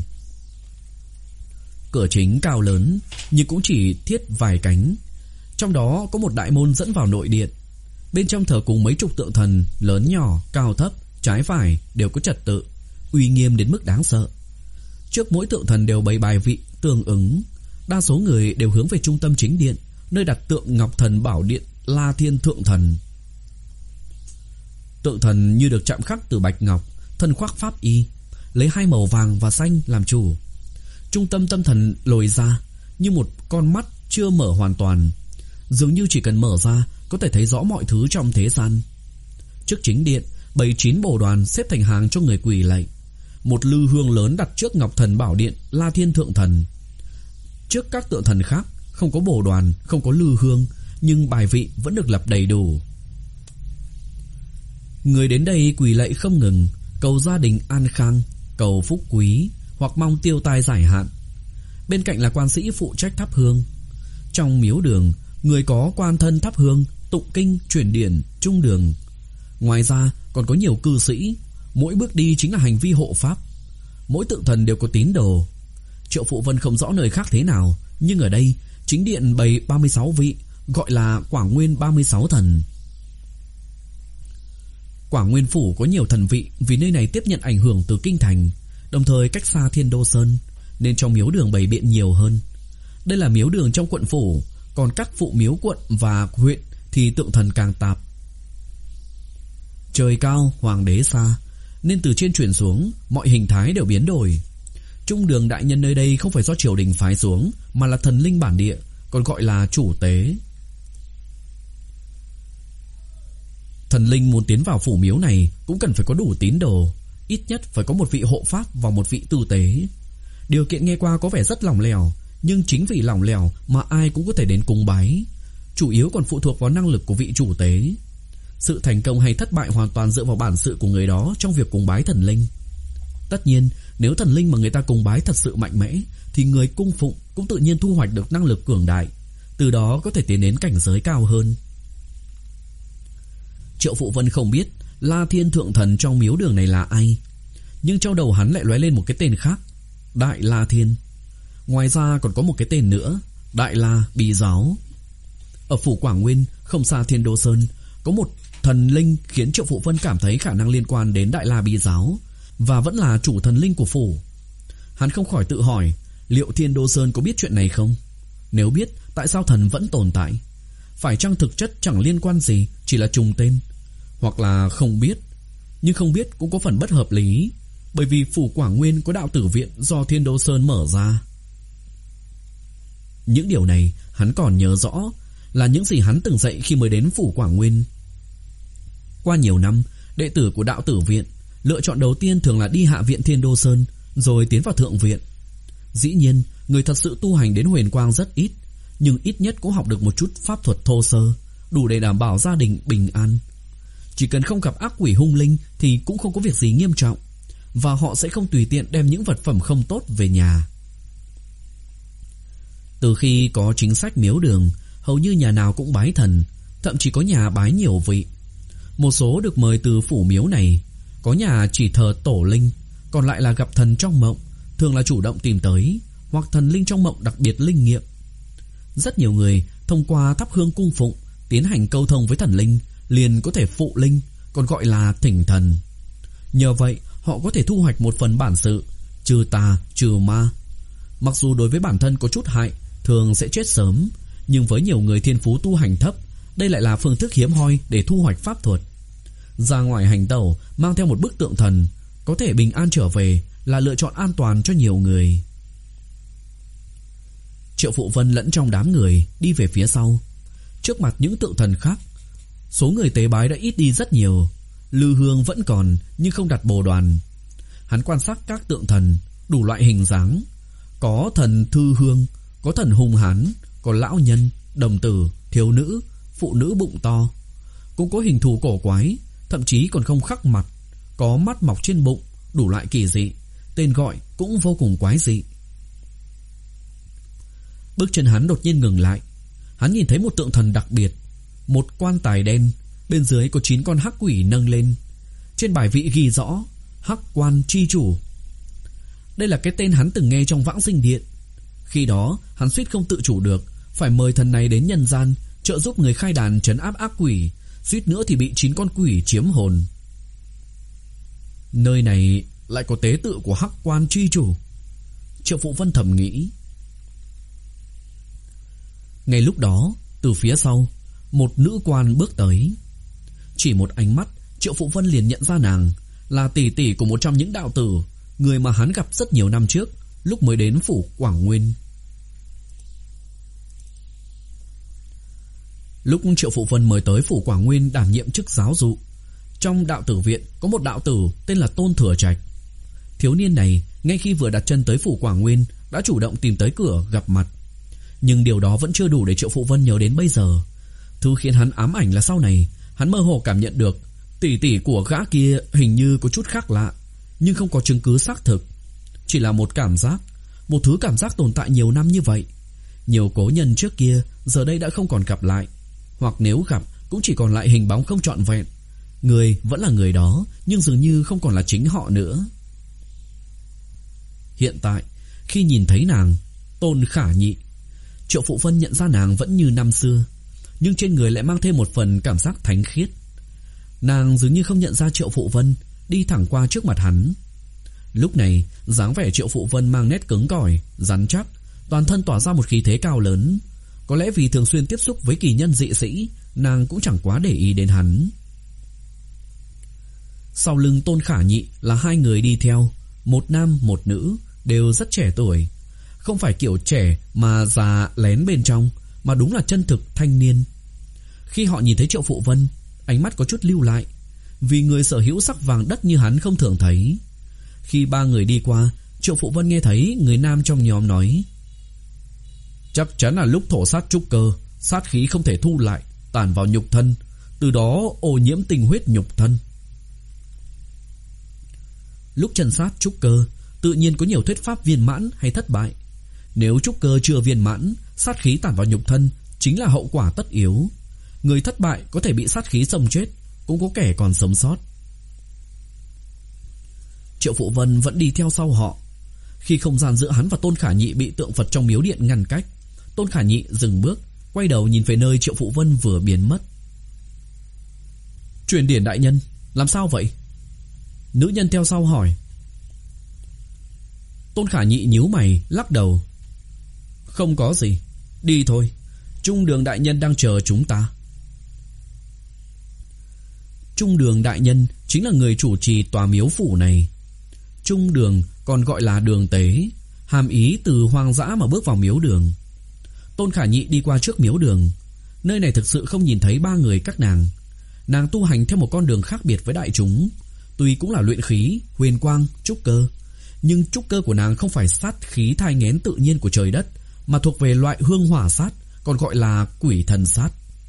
Cửa chính cao lớn, nhưng cũng chỉ thiết vài cánh. Trong đó có một đại môn dẫn vào nội điện. Bên trong thờ cúng mấy chục tượng thần, lớn nhỏ, cao thấp, trái phải đều có trật tự, uy nghiêm đến mức đáng sợ. Trước mỗi tượng thần đều bày bài vị tương ứng. Đa số người đều hướng về trung tâm chính điện, nơi đặt tượng Ngọc Thần Bảo Điện La Thiên Thượng Thần. Tượng thần như được chạm khắc từ bạch ngọc, thân khoác pháp y, lấy hai màu vàng và xanh làm chủ. Trung tâm tâm thần lồi ra như một con mắt chưa mở hoàn toàn, dường như chỉ cần mở ra có thể thấy rõ mọi thứ trong thế gian. Trước chính điện, bảy chín bồ đoàn xếp thành hàng cho người quỳ lạy. Một lư hương lớn đặt trước Ngọc Thần Bảo Điện La Thiên Thượng Thần. Trước các tượng thần khác không có bồ đoàn, không có lư hương, nhưng bài vị vẫn được lập đầy đủ. Người đến đây quỳ lạy không ngừng, cầu gia đình an khang, cầu phúc quý, hoặc mong tiêu tai giải hạn. Bên cạnh là quan sĩ phụ trách thắp hương. Trong miếu đường, người có quan thân thắp hương, tụng kinh, truyền điển, trung đường. Ngoài ra còn có nhiều cư sĩ, mỗi bước đi chính là hành vi hộ pháp. Mỗi tượng thần đều có tín đồ. Triệu Phụ Vân không rõ nơi khác thế nào, nhưng ở đây chính điện bày ba mươi sáu vị, gọi là Quảng Nguyên ba mươi sáu thần. Quảng Nguyên phủ có nhiều thần vị vì nơi này tiếp nhận ảnh hưởng từ kinh thành, đồng thời cách xa Thiên Đô Sơn, nên trong miếu đường bày biện nhiều hơn. Đây là miếu đường trong quận phủ, còn các phụ miếu quận và huyện thì tượng thần càng tạp. Trời cao, hoàng đế xa, nên từ trên chuyển xuống, mọi hình thái đều biến đổi. Trung đường đại nhân nơi đây không phải do triều đình phái xuống, mà là thần linh bản địa, còn gọi là chủ tế. Thần linh muốn tiến vào phủ miếu này cũng cần phải có đủ tín đồ, ít nhất phải có một vị hộ pháp và một vị tư tế. Điều kiện nghe qua có vẻ rất lỏng lẻo, nhưng chính vì lỏng lẻo mà ai cũng có thể đến cúng bái. Chủ yếu còn phụ thuộc vào năng lực của vị chủ tế. Sự thành công hay thất bại hoàn toàn dựa vào bản sự của người đó trong việc cúng bái thần linh. Tất nhiên, nếu thần linh mà người ta cúng bái thật sự mạnh mẽ, thì người cung phụng cũng tự nhiên thu hoạch được năng lực cường đại, từ đó có thể tiến đến cảnh giới cao hơn. Triệu Phụ Vân không biết La Thiên Thượng Thần trong miếu đường này là ai, nhưng trong đầu hắn lại lóe lên một cái tên khác, Đại La Thiên. Ngoài ra còn có một cái tên nữa, Đại La Bí Giáo. Ở phủ Quảng Nguyên, không xa Thiên Đô Sơn, có một thần linh khiến Triệu Phụ Vân cảm thấy khả năng liên quan đến Đại La Bí Giáo, và vẫn là chủ thần linh của phủ. Hắn không khỏi tự hỏi, liệu Thiên Đô Sơn có biết chuyện này không? Nếu biết, tại sao thần vẫn tồn tại? Phải chăng thực chất chẳng liên quan gì, chỉ là trùng tên? Hoặc là không biết, nhưng không biết cũng có phần bất hợp lý, bởi vì phủ Quảng Nguyên có đạo tử viện do Thiên Đô Sơn mở ra. Những điều này hắn còn nhớ rõ, là những gì hắn từng dạy khi mới đến phủ Quảng Nguyên. Qua nhiều năm, đệ tử của đạo tử viện lựa chọn đầu tiên thường là đi hạ viện Thiên Đô Sơn, rồi tiến vào thượng viện. Dĩ nhiên, người thật sự tu hành đến huyền quang rất ít, nhưng ít nhất cũng học được một chút pháp thuật thô sơ, đủ để đảm bảo gia đình bình an. Chỉ cần không gặp ác quỷ hung linh thì cũng không có việc gì nghiêm trọng, và họ sẽ không tùy tiện đem những vật phẩm không tốt về nhà. Từ khi có chính sách miếu đường, hầu như nhà nào cũng bái thần, thậm chí có nhà bái nhiều vị. Một số được mời từ phủ miếu này, có nhà chỉ thờ tổ linh, còn lại là gặp thần trong mộng, thường là chủ động tìm tới, hoặc thần linh trong mộng đặc biệt linh nghiệm. Rất nhiều người thông qua thắp hương cung phụng, tiến hành câu thông với thần linh, liền có thể phụ linh, còn gọi là thỉnh thần. Nhờ vậy, họ có thể thu hoạch một phần bản sự, trừ tà, trừ ma. Mặc dù đối với bản thân có chút hại, thường sẽ chết sớm, nhưng với nhiều người thiên phú tu hành thấp, đây lại là phương thức hiếm hoi để thu hoạch pháp thuật. Ra ngoài hành tẩu, mang theo một bức tượng thần, có thể bình an trở về, là lựa chọn an toàn cho nhiều người. Triệu Phụ Vân lẫn trong đám người đi về phía sau. Trước mặt những tượng thần khác, số người tế bái đã ít đi rất nhiều. Lư hương vẫn còn, nhưng không đặt bồ đoàn. Hắn quan sát các tượng thần, đủ loại hình dáng. Có thần thư hương, có thần hung hán, có lão nhân, đồng tử, thiếu nữ, phụ nữ bụng to. Cũng có hình thù cổ quái, thậm chí còn không khắc mặt, có mắt mọc trên bụng, đủ loại kỳ dị. Tên gọi cũng vô cùng quái dị. Bước chân hắn đột nhiên ngừng lại. Hắn nhìn thấy một tượng thần đặc biệt, một quan tài đen, bên dưới có chín con hắc quỷ nâng lên. Trên bài vị ghi rõ Hắc Quan Chi Chủ. Đây là cái tên hắn từng nghe trong Vãng Sinh Điện. Khi đó hắn suýt không tự chủ được, phải mời thần này đến nhân gian trợ giúp người khai đàn trấn áp ác quỷ, suýt nữa thì bị chín con quỷ chiếm hồn. Nơi này lại có tế tự của Hắc Quan Chi Chủ, Triệu Phụ Vân thầm nghĩ. Ngay lúc đó, từ phía sau, một nữ quan bước tới. Chỉ một ánh mắt, Triệu Phụ Vân liền nhận ra nàng là tỷ tỷ của một trong những đạo tử, người mà hắn gặp rất nhiều năm trước lúc mới đến phủ Quảng Nguyên. Lúc Triệu Phụ Vân mới tới phủ Quảng Nguyên đảm nhiệm chức giáo dụ, trong đạo tử viện có một đạo tử tên là Tôn Thừa Trạch. Thiếu niên này ngay khi vừa đặt chân tới phủ Quảng Nguyên đã chủ động tìm tới cửa gặp mặt. Nhưng điều đó vẫn chưa đủ để Triệu Phụ Vân nhớ đến bây giờ. Thứ khiến hắn ám ảnh là sau này hắn mơ hồ cảm nhận được tỷ tỷ của gã kia hình như có chút khác lạ, nhưng không có chứng cứ xác thực. Chỉ là một cảm giác, một thứ cảm giác tồn tại nhiều năm như vậy. Nhiều cố nhân trước kia giờ đây đã không còn gặp lại, hoặc nếu gặp cũng chỉ còn lại hình bóng không trọn vẹn. Người vẫn là người đó, nhưng dường như không còn là chính họ nữa. Hiện tại khi nhìn thấy nàng Tôn Khả Nhị, Triệu Phụ Vân nhận ra nàng vẫn như năm xưa, nhưng trên người lại mang thêm một phần cảm giác thánh khiết. Nàng dường như không nhận ra Triệu Phụ Vân, đi thẳng qua trước mặt hắn. Lúc này dáng vẻ Triệu Phụ Vân mang nét cứng cỏi, rắn chắc, toàn thân tỏa ra một khí thế cao lớn. Có lẽ vì thường xuyên tiếp xúc với kỳ nhân dị sĩ, nàng cũng chẳng quá để ý đến hắn. Sau lưng Tôn Khả Nhị là hai người đi theo, một nam một nữ, đều rất trẻ tuổi. Không phải kiểu trẻ mà già lén bên trong, mà đúng là chân thực thanh niên. Khi họ nhìn thấy Triệu Phụ Vân, ánh mắt có chút lưu lại, vì người sở hữu sắc vàng đất như hắn không thường thấy. Khi ba người đi qua, Triệu Phụ Vân nghe thấy người nam trong nhóm nói: chắc chắn là lúc thổ sát trúc cơ, sát khí không thể thu lại, tản vào nhục thân, từ đó ô nhiễm tinh huyết nhục thân. Lúc chân sát trúc cơ, tự nhiên có nhiều thuyết pháp viên mãn hay thất bại. Nếu trúc cơ chưa viên mãn, sát khí tản vào nhục thân chính là hậu quả tất yếu. Người thất bại có thể bị sát khí xông chết, cũng có kẻ còn sống sót. Triệu Phụ Vân vẫn đi theo sau họ. Khi không gian giữa hắn và Tôn Khả Nhị bị tượng Phật trong miếu điện ngăn cách, Tôn Khả Nhị dừng bước, quay đầu nhìn về nơi Triệu Phụ Vân vừa biến mất. Truyền điển đại nhân, làm sao vậy? Nữ nhân theo sau hỏi. Tôn Khả Nhị nhíu mày, lắc đầu. Không có gì, đi thôi, Trung Đường đại nhân đang chờ chúng ta. Trung Đường đại nhân chính là người chủ trì tòa miếu phủ này. Trung Đường còn gọi là đường tế, hàm ý từ hoang dã mà bước vào miếu đường. Tôn Khả Nhị đi qua trước miếu đường. Nơi này thực sự không nhìn thấy ba người các nàng. Nàng tu hành theo một con đường khác biệt với đại chúng. Tuy cũng là luyện khí, huyền quang, trúc cơ, nhưng trúc cơ của nàng không phải sát khí thai nghén tự nhiên của trời đất, mà thuộc về loại hương hỏa sát, còn gọi là quỷ thần sát.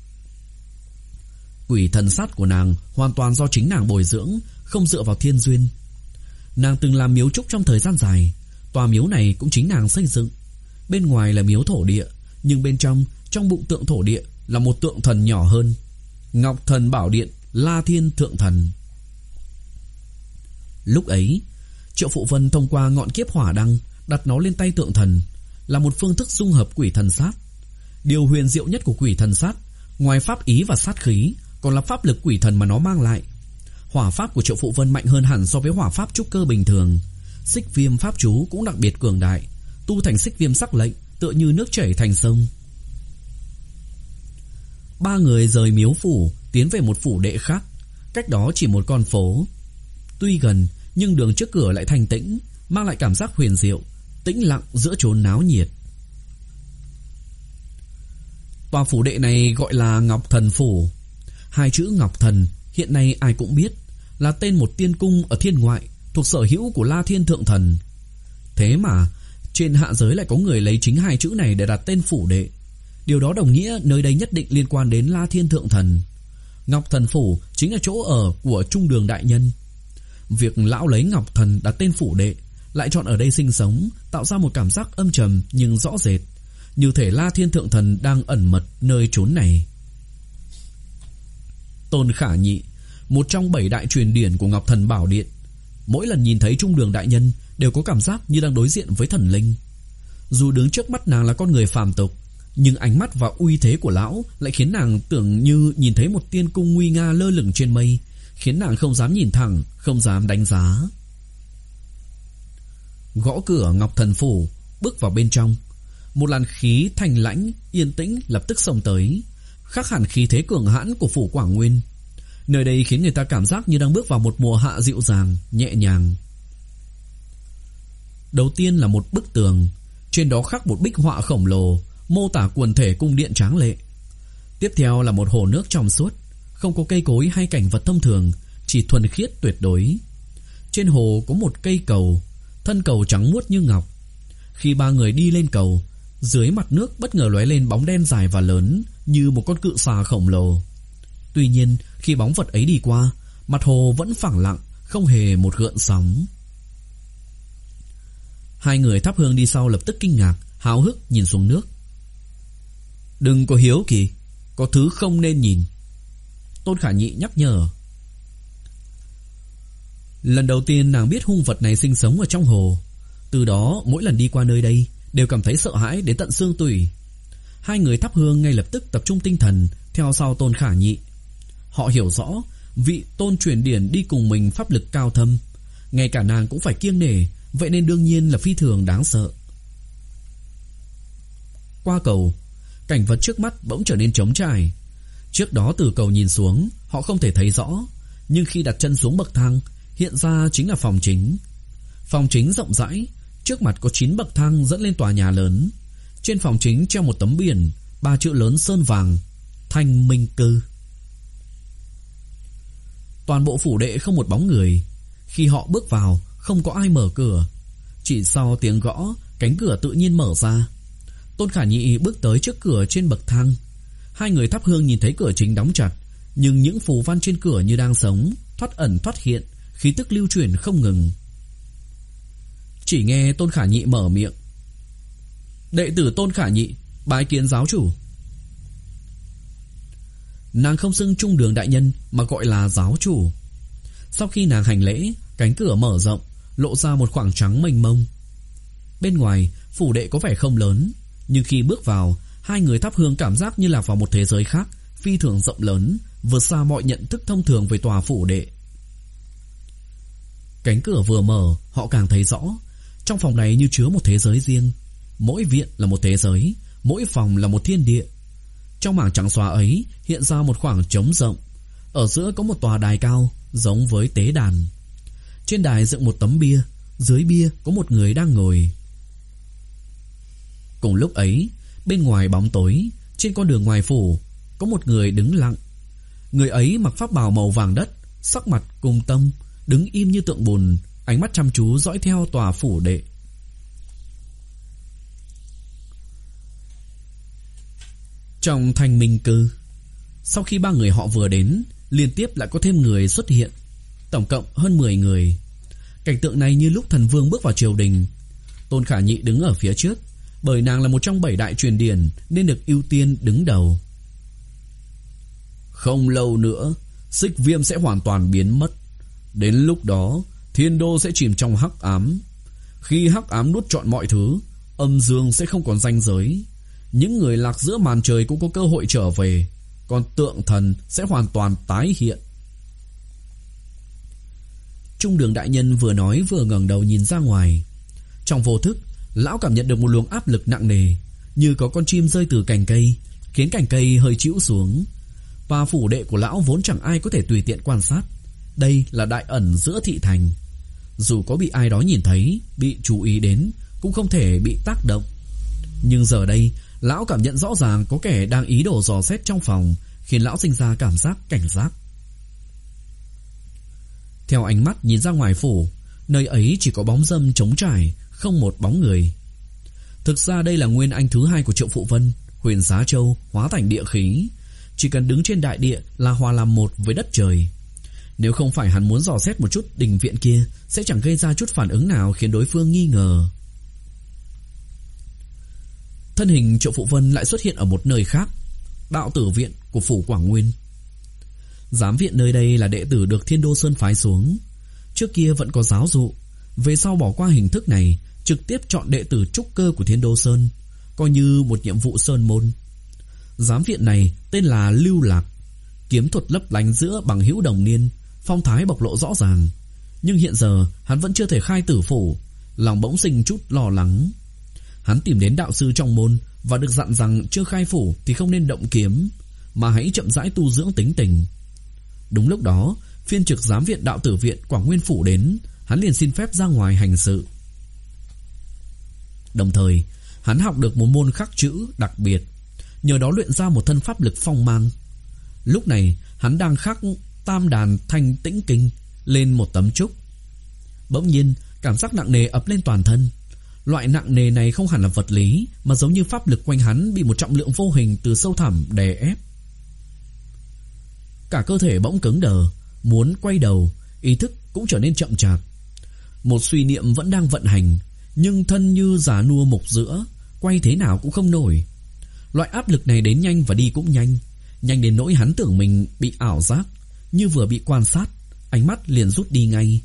Quỷ thần sát của nàng hoàn toàn do chính nàng bồi dưỡng, không dựa vào thiên duyên. Nàng từng làm miếu trúc trong thời gian dài. Tòa miếu này cũng chính nàng xây dựng. Bên ngoài là miếu thổ địa, nhưng bên trong, trong bụng tượng thổ địa là một tượng thần nhỏ hơn, Ngọc Thần Bảo Điện La Thiên Thượng Thần. Lúc ấy, Triệu Phụ Vân thông qua ngọn kiếp hỏa đăng đặt nó lên tay tượng thần, là một phương thức dung hợp quỷ thần sát. Điều huyền diệu nhất của quỷ thần sát, ngoài pháp ý và sát khí, còn là pháp lực quỷ thần mà nó mang lại. Hỏa pháp của Triệu Phụ Vân mạnh hơn hẳn so với hỏa pháp trúc cơ bình thường. Xích viêm pháp chú cũng đặc biệt cường đại, tu thành xích viêm sắc lệnh, tựa như nước chảy thành sông. Ba người rời miếu phủ, tiến về một phủ đệ khác, cách đó chỉ một con phố. Tuy gần, nhưng đường trước cửa lại thanh tĩnh, mang lại cảm giác huyền diệu, tĩnh lặng giữa chốn náo nhiệt. Tòa phủ đệ này gọi là Ngọc Thần Phủ. Hai chữ Ngọc Thần hiện nay ai cũng biết, là tên một tiên cung ở thiên ngoại, thuộc sở hữu của La Thiên Thượng Thần. Thế mà trên hạ giới lại có người lấy chính hai chữ này để đặt tên phủ đệ. Điều đó đồng nghĩa nơi đây nhất định liên quan đến La Thiên Thượng Thần. Ngọc Thần Phủ chính là chỗ ở của Trung Đường đại nhân. Việc lão lấy Ngọc Thần đặt tên phủ đệ, lại chọn ở đây sinh sống, tạo ra một cảm giác âm trầm nhưng rõ rệt, như thể La Thiên Thượng Thần đang ẩn mật nơi chốn này. Tôn Khả Nhị, một trong bảy đại truyền điển của Ngọc Thần Bảo Điện, mỗi lần nhìn thấy Trung Đường đại nhân đều có cảm giác như đang đối diện với thần linh. Dù đứng trước mắt nàng là con người phàm tục, nhưng ánh mắt và uy thế của lão lại khiến nàng tưởng như nhìn thấy một tiên cung nguy nga lơ lửng trên mây, khiến nàng không dám nhìn thẳng, không dám đánh giá. Gõ cửa Ngọc Thần Phủ, bước vào bên trong. Một làn khí thanh lãnh, yên tĩnh lập tức xông tới, khác hẳn khí thế cường hãn của phủ Quảng Nguyên. Nơi đây khiến người ta cảm giác như đang bước vào một mùa hạ dịu dàng, nhẹ nhàng. Đầu tiên là một bức tường, trên đó khắc một bích họa khổng lồ, mô tả quần thể cung điện tráng lệ. Tiếp theo là một hồ nước trong suốt, không có cây cối hay cảnh vật thông thường, chỉ thuần khiết tuyệt đối. Trên hồ có một cây cầu, thân cầu trắng muốt như ngọc. Khi ba người đi lên cầu, dưới mặt nước bất ngờ lóe lên bóng đen dài và lớn như một con cự xà khổng lồ. Tuy nhiên, khi bóng vật ấy đi qua, mặt hồ vẫn phẳng lặng, không hề một gợn sóng. Hai người thắp hương đi sau lập tức kinh ngạc, háo hức nhìn xuống nước. Đừng có hiếu kỳ, có thứ không nên nhìn, Tôn Khả Nhị nhắc nhở. Lần đầu tiên nàng biết hung vật này sinh sống ở trong hồ. Từ đó mỗi lần đi qua nơi đây đều cảm thấy sợ hãi đến tận xương tủy. Hai người thắp hương ngay lập tức tập trung tinh thần theo sau Tôn Khả Nhị. Họ hiểu rõ vị tôn truyền điển đi cùng mình pháp lực cao thâm, ngay cả nàng cũng phải kiêng nể, vậy nên đương nhiên là phi thường đáng sợ. Qua cầu, cảnh vật trước mắt bỗng trở nên trống trải. Trước đó từ cầu nhìn xuống, họ không thể thấy rõ, nhưng khi đặt chân xuống bậc thang, hiện ra chính là phòng chính. Phòng chính rộng rãi, trước mặt có chín bậc thang dẫn lên tòa nhà lớn. Trên phòng chính treo một tấm biển, ba chữ lớn sơn vàng: Thanh Minh Cư. Toàn bộ phủ đệ không một bóng người. Khi họ bước vào, không có ai mở cửa. Chỉ sau tiếng gõ, cánh cửa tự nhiên mở ra. Tôn Khả Nhị bước tới trước cửa trên bậc thang. Hai người thắp hương nhìn thấy cửa chính đóng chặt, nhưng những phù văn trên cửa như đang sống, thoát ẩn thoát hiện, khí tức lưu chuyển không ngừng. Chỉ nghe Tôn Khả Nhị mở miệng: Đệ tử Tôn Khả Nhị bái kiến giáo chủ. Nàng không xưng Trung Đường đại nhân mà gọi là giáo chủ. Sau khi nàng hành lễ, cánh cửa mở rộng, lộ ra một khoảng trắng mênh mông. Bên ngoài, phủ đệ có vẻ không lớn, nhưng khi bước vào, hai người thắp hương cảm giác như là vào một thế giới khác, phi thường rộng lớn, vượt xa mọi nhận thức thông thường về tòa phủ đệ. Cánh cửa vừa mở, họ càng thấy rõ, trong phòng này như chứa một thế giới riêng. Mỗi viện là một thế giới, mỗi phòng là một thiên địa. Trong mảng trắng xóa ấy hiện ra một khoảng trống rộng. Ở giữa có một tòa đài cao, giống với tế đàn. Trên đài dựng một tấm bia, dưới bia có một người đang ngồi. Cùng lúc ấy, bên ngoài bóng tối, trên con đường ngoài phủ, có một người đứng lặng. Người ấy mặc pháp bào màu vàng đất, sắc mặt cùng tông, đứng im như tượng bùn, ánh mắt chăm chú dõi theo tòa phủ đệ. Trong Thanh Minh Cư, sau khi ba người họ vừa đến, liên tiếp lại có thêm người xuất hiện, tổng cộng hơn mười người. Cảnh tượng này như lúc thần vương bước vào triều đình. Tôn Khả Nhị đứng ở phía trước, bởi nàng là một trong bảy đại truyền điển nên được ưu tiên đứng đầu. Không lâu nữa, Xích Viêm sẽ hoàn toàn biến mất. Đến lúc đó, thiên đô sẽ chìm trong hắc ám. Khi hắc ám nuốt trọn mọi thứ, âm dương sẽ không còn ranh giới. Những người lạc giữa màn trời cũng có cơ hội trở về, còn tượng thần sẽ hoàn toàn tái hiện. Trung Đường đại nhân vừa nói vừa ngẩng đầu nhìn ra ngoài. Trong vô thức, lão cảm nhận được một luồng áp lực nặng nề, như có con chim rơi từ cành cây, khiến cành cây hơi chĩu xuống. Và phủ đệ của lão vốn chẳng ai có thể tùy tiện quan sát. Đây là đại ẩn giữa thị thành. Dù có bị ai đó nhìn thấy, bị chú ý đến, cũng không thể bị tác động. Nhưng giờ đây, lão cảm nhận rõ ràng có kẻ đang ý đồ dò xét trong phòng, khiến lão sinh ra cảm giác cảnh giác. Theo ánh mắt nhìn ra ngoài phủ, nơi ấy chỉ có bóng râm trống trải, không một bóng người. Thực ra đây là nguyên anh thứ hai của Triệu Phụ Vân, Huyền Xá Châu hóa thành địa khí. Chỉ cần đứng trên đại địa là hòa làm một với đất trời. Nếu không phải hắn muốn dò xét một chút đình viện kia, sẽ chẳng gây ra chút phản ứng nào khiến đối phương nghi ngờ. Thân hình Triệu Phụ Vân lại xuất hiện ở một nơi khác, đạo tử viện của phủ Quảng Nguyên. Giám viện nơi đây là đệ tử được Thiên Đô Sơn phái xuống. Trước kia vẫn có giáo dụ, về sau bỏ qua hình thức này, trực tiếp chọn đệ tử trúc cơ của Thiên Đô Sơn, coi như một nhiệm vụ sơn môn. Giám viện này tên là Lưu Lạc, kiếm thuật lấp lánh giữa bằng hữu đồng niên, phong thái bộc lộ rõ ràng. Nhưng hiện giờ hắn vẫn chưa thể khai tử phủ, lòng bỗng sinh chút lo lắng. Hắn tìm đến đạo sư trong môn và được dặn rằng chưa khai phủ thì không nên động kiếm, mà hãy chậm rãi tu dưỡng tính tình. Đúng lúc đó, phiên trực giám viện đạo tử viện Quảng Nguyên Phủ đến, hắn liền xin phép ra ngoài hành sự. Đồng thời, hắn học được một môn khắc chữ đặc biệt, nhờ đó luyện ra một thân pháp lực phong mang. Lúc này, hắn đang khắc Tam Đàn Thanh Tĩnh Kinh lên một tấm trúc. Bỗng nhiên, cảm giác nặng nề ập lên toàn thân. Loại nặng nề này không hẳn là vật lý, mà giống như pháp lực quanh hắn bị một trọng lượng vô hình từ sâu thẳm đè ép. Cả cơ thể bỗng cứng đờ, muốn quay đầu, ý thức cũng trở nên chậm chạp. Một suy niệm vẫn đang vận hành, nhưng thân như già nua mục giữa, quay thế nào cũng không nổi. Loại áp lực này đến nhanh và đi cũng nhanh, nhanh đến nỗi hắn tưởng mình bị ảo giác, như vừa bị quan sát, ánh mắt liền rút đi ngay.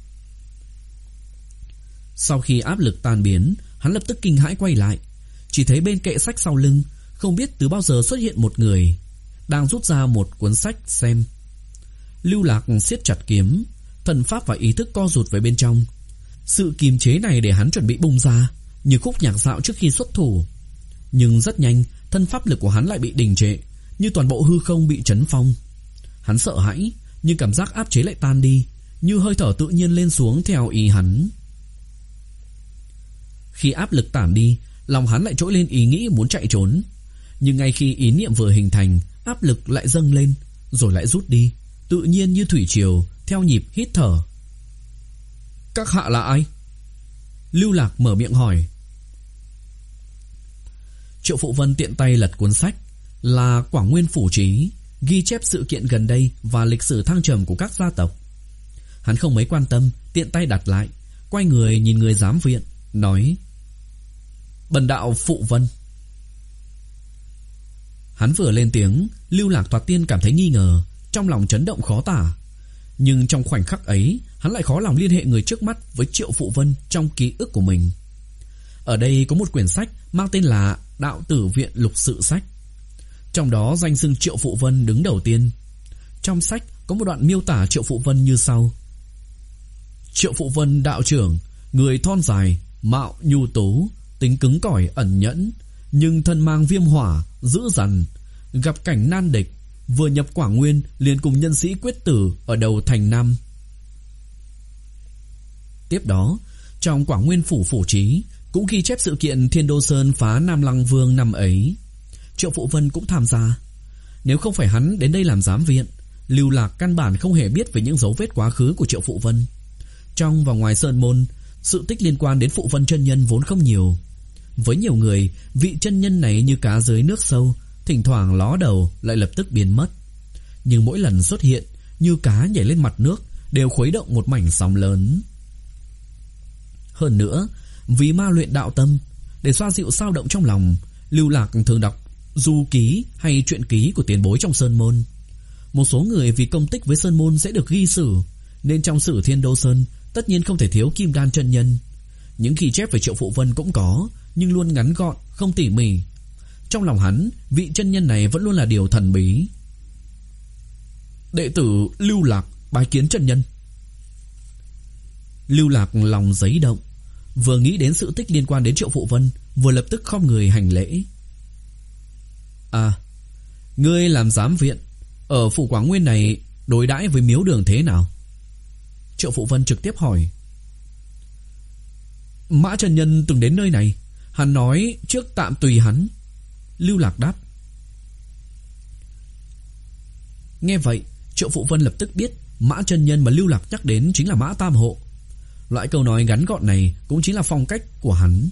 Sau khi áp lực tan biến, hắn lập tức kinh hãi quay lại, chỉ thấy bên kệ sách sau lưng, không biết từ bao giờ xuất hiện một người, đang rút ra một cuốn sách xem. Lưu Lạc siết chặt kiếm, thần pháp và ý thức co rụt về bên trong. Sự kiềm chế này để hắn chuẩn bị bung ra, như khúc nhạc dạo trước khi xuất thủ. Nhưng rất nhanh, thân pháp lực của hắn lại bị đình trệ, như toàn bộ hư không bị chấn phong. Hắn sợ hãi, nhưng cảm giác áp chế lại tan đi, như hơi thở tự nhiên lên xuống theo ý hắn. Khi áp lực tản đi, lòng hắn lại trỗi lên ý nghĩ muốn chạy trốn. Nhưng ngay khi ý niệm vừa hình thành, áp lực lại dâng lên, rồi lại rút đi, tự nhiên như thủy triều, theo nhịp hít thở. Các hạ là ai? Lưu Lạc mở miệng hỏi. Triệu Phụ Vân tiện tay lật cuốn sách, là Quảng Nguyên Phủ Trí, ghi chép sự kiện gần đây và lịch sử thăng trầm của các gia tộc. Hắn không mấy quan tâm, tiện tay đặt lại, quay người nhìn người giám viện, nói: Bần đạo Phụ Vân. Hắn vừa lên tiếng, Lưu Lạc thoạt tiên cảm thấy nghi ngờ, trong lòng chấn động khó tả. Nhưng trong khoảnh khắc ấy, hắn lại khó lòng liên hệ người trước mắt với Triệu Phụ Vân trong ký ức của mình. Ở đây có một quyển sách mang tên là Đạo Tử Viện Lục Sự Sách. Trong đó danh xưng Triệu Phụ Vân đứng đầu tiên. Trong sách có một đoạn miêu tả Triệu Phụ Vân như sau: Triệu Phụ Vân đạo trưởng, người thon dài, mạo nhu tú, tính cứng cỏi ẩn nhẫn, nhưng thân mang viêm hỏa, dữ dằn. Gặp cảnh nan địch, vừa nhập Quảng Nguyên liền cùng nhân sĩ quyết tử ở đầu thành Nam. Tiếp đó, trong Quảng Nguyên Phủ Phủ Trí cũng ghi chép sự kiện Thiên Đô Sơn phá Nam Lăng Vương năm ấy. Triệu Phụ Vân cũng tham gia. Nếu không phải hắn đến đây làm giám viện, Lưu Lạc căn bản không hề biết về những dấu vết quá khứ của Triệu Phụ Vân. Trong và ngoài sơn môn, sự tích liên quan đến Phụ Vân chân nhân vốn không nhiều. Với nhiều người, vị chân nhân này như cá dưới nước sâu, thỉnh thoảng ló đầu lại lập tức biến mất. Nhưng mỗi lần xuất hiện, như cá nhảy lên mặt nước, đều khuấy động một mảnh sóng lớn. Hơn nữa, vì ma luyện đạo tâm, để xoa dịu sao động trong lòng, Lưu Lạc thường đọc du ký hay truyện ký của tiền bối trong sơn môn. Một số người vì công tích với sơn môn sẽ được ghi sử, nên trong sử Thiên Đô Sơn tất nhiên không thể thiếu Kim Đan chân nhân. Những ghi chép về Triệu Phụ Vân cũng có, nhưng luôn ngắn gọn, không tỉ mỉ. Trong lòng hắn, vị chân nhân này vẫn luôn là điều thần bí. Đệ tử Lưu Lạc bái kiến chân nhân. Lưu Lạc lòng giấy động, vừa nghĩ đến sự tích liên quan đến Triệu Phụ Vân, vừa lập tức khom người hành lễ. À, ngươi làm giám viện ở phủ Quảng Nguyên này đối đãi với miếu đường thế nào? Triệu Phụ Vân trực tiếp hỏi. Mã chân nhân từng đến nơi này, hắn nói trước tạm tùy hắn. Lưu Lạc đáp. Nghe vậy, Triệu Phụ Vân lập tức biết Mã chân nhân mà Lưu Lạc nhắc đến chính là Mã Tam Hộ. Loại câu nói ngắn gọn này cũng chính là phong cách của hắn.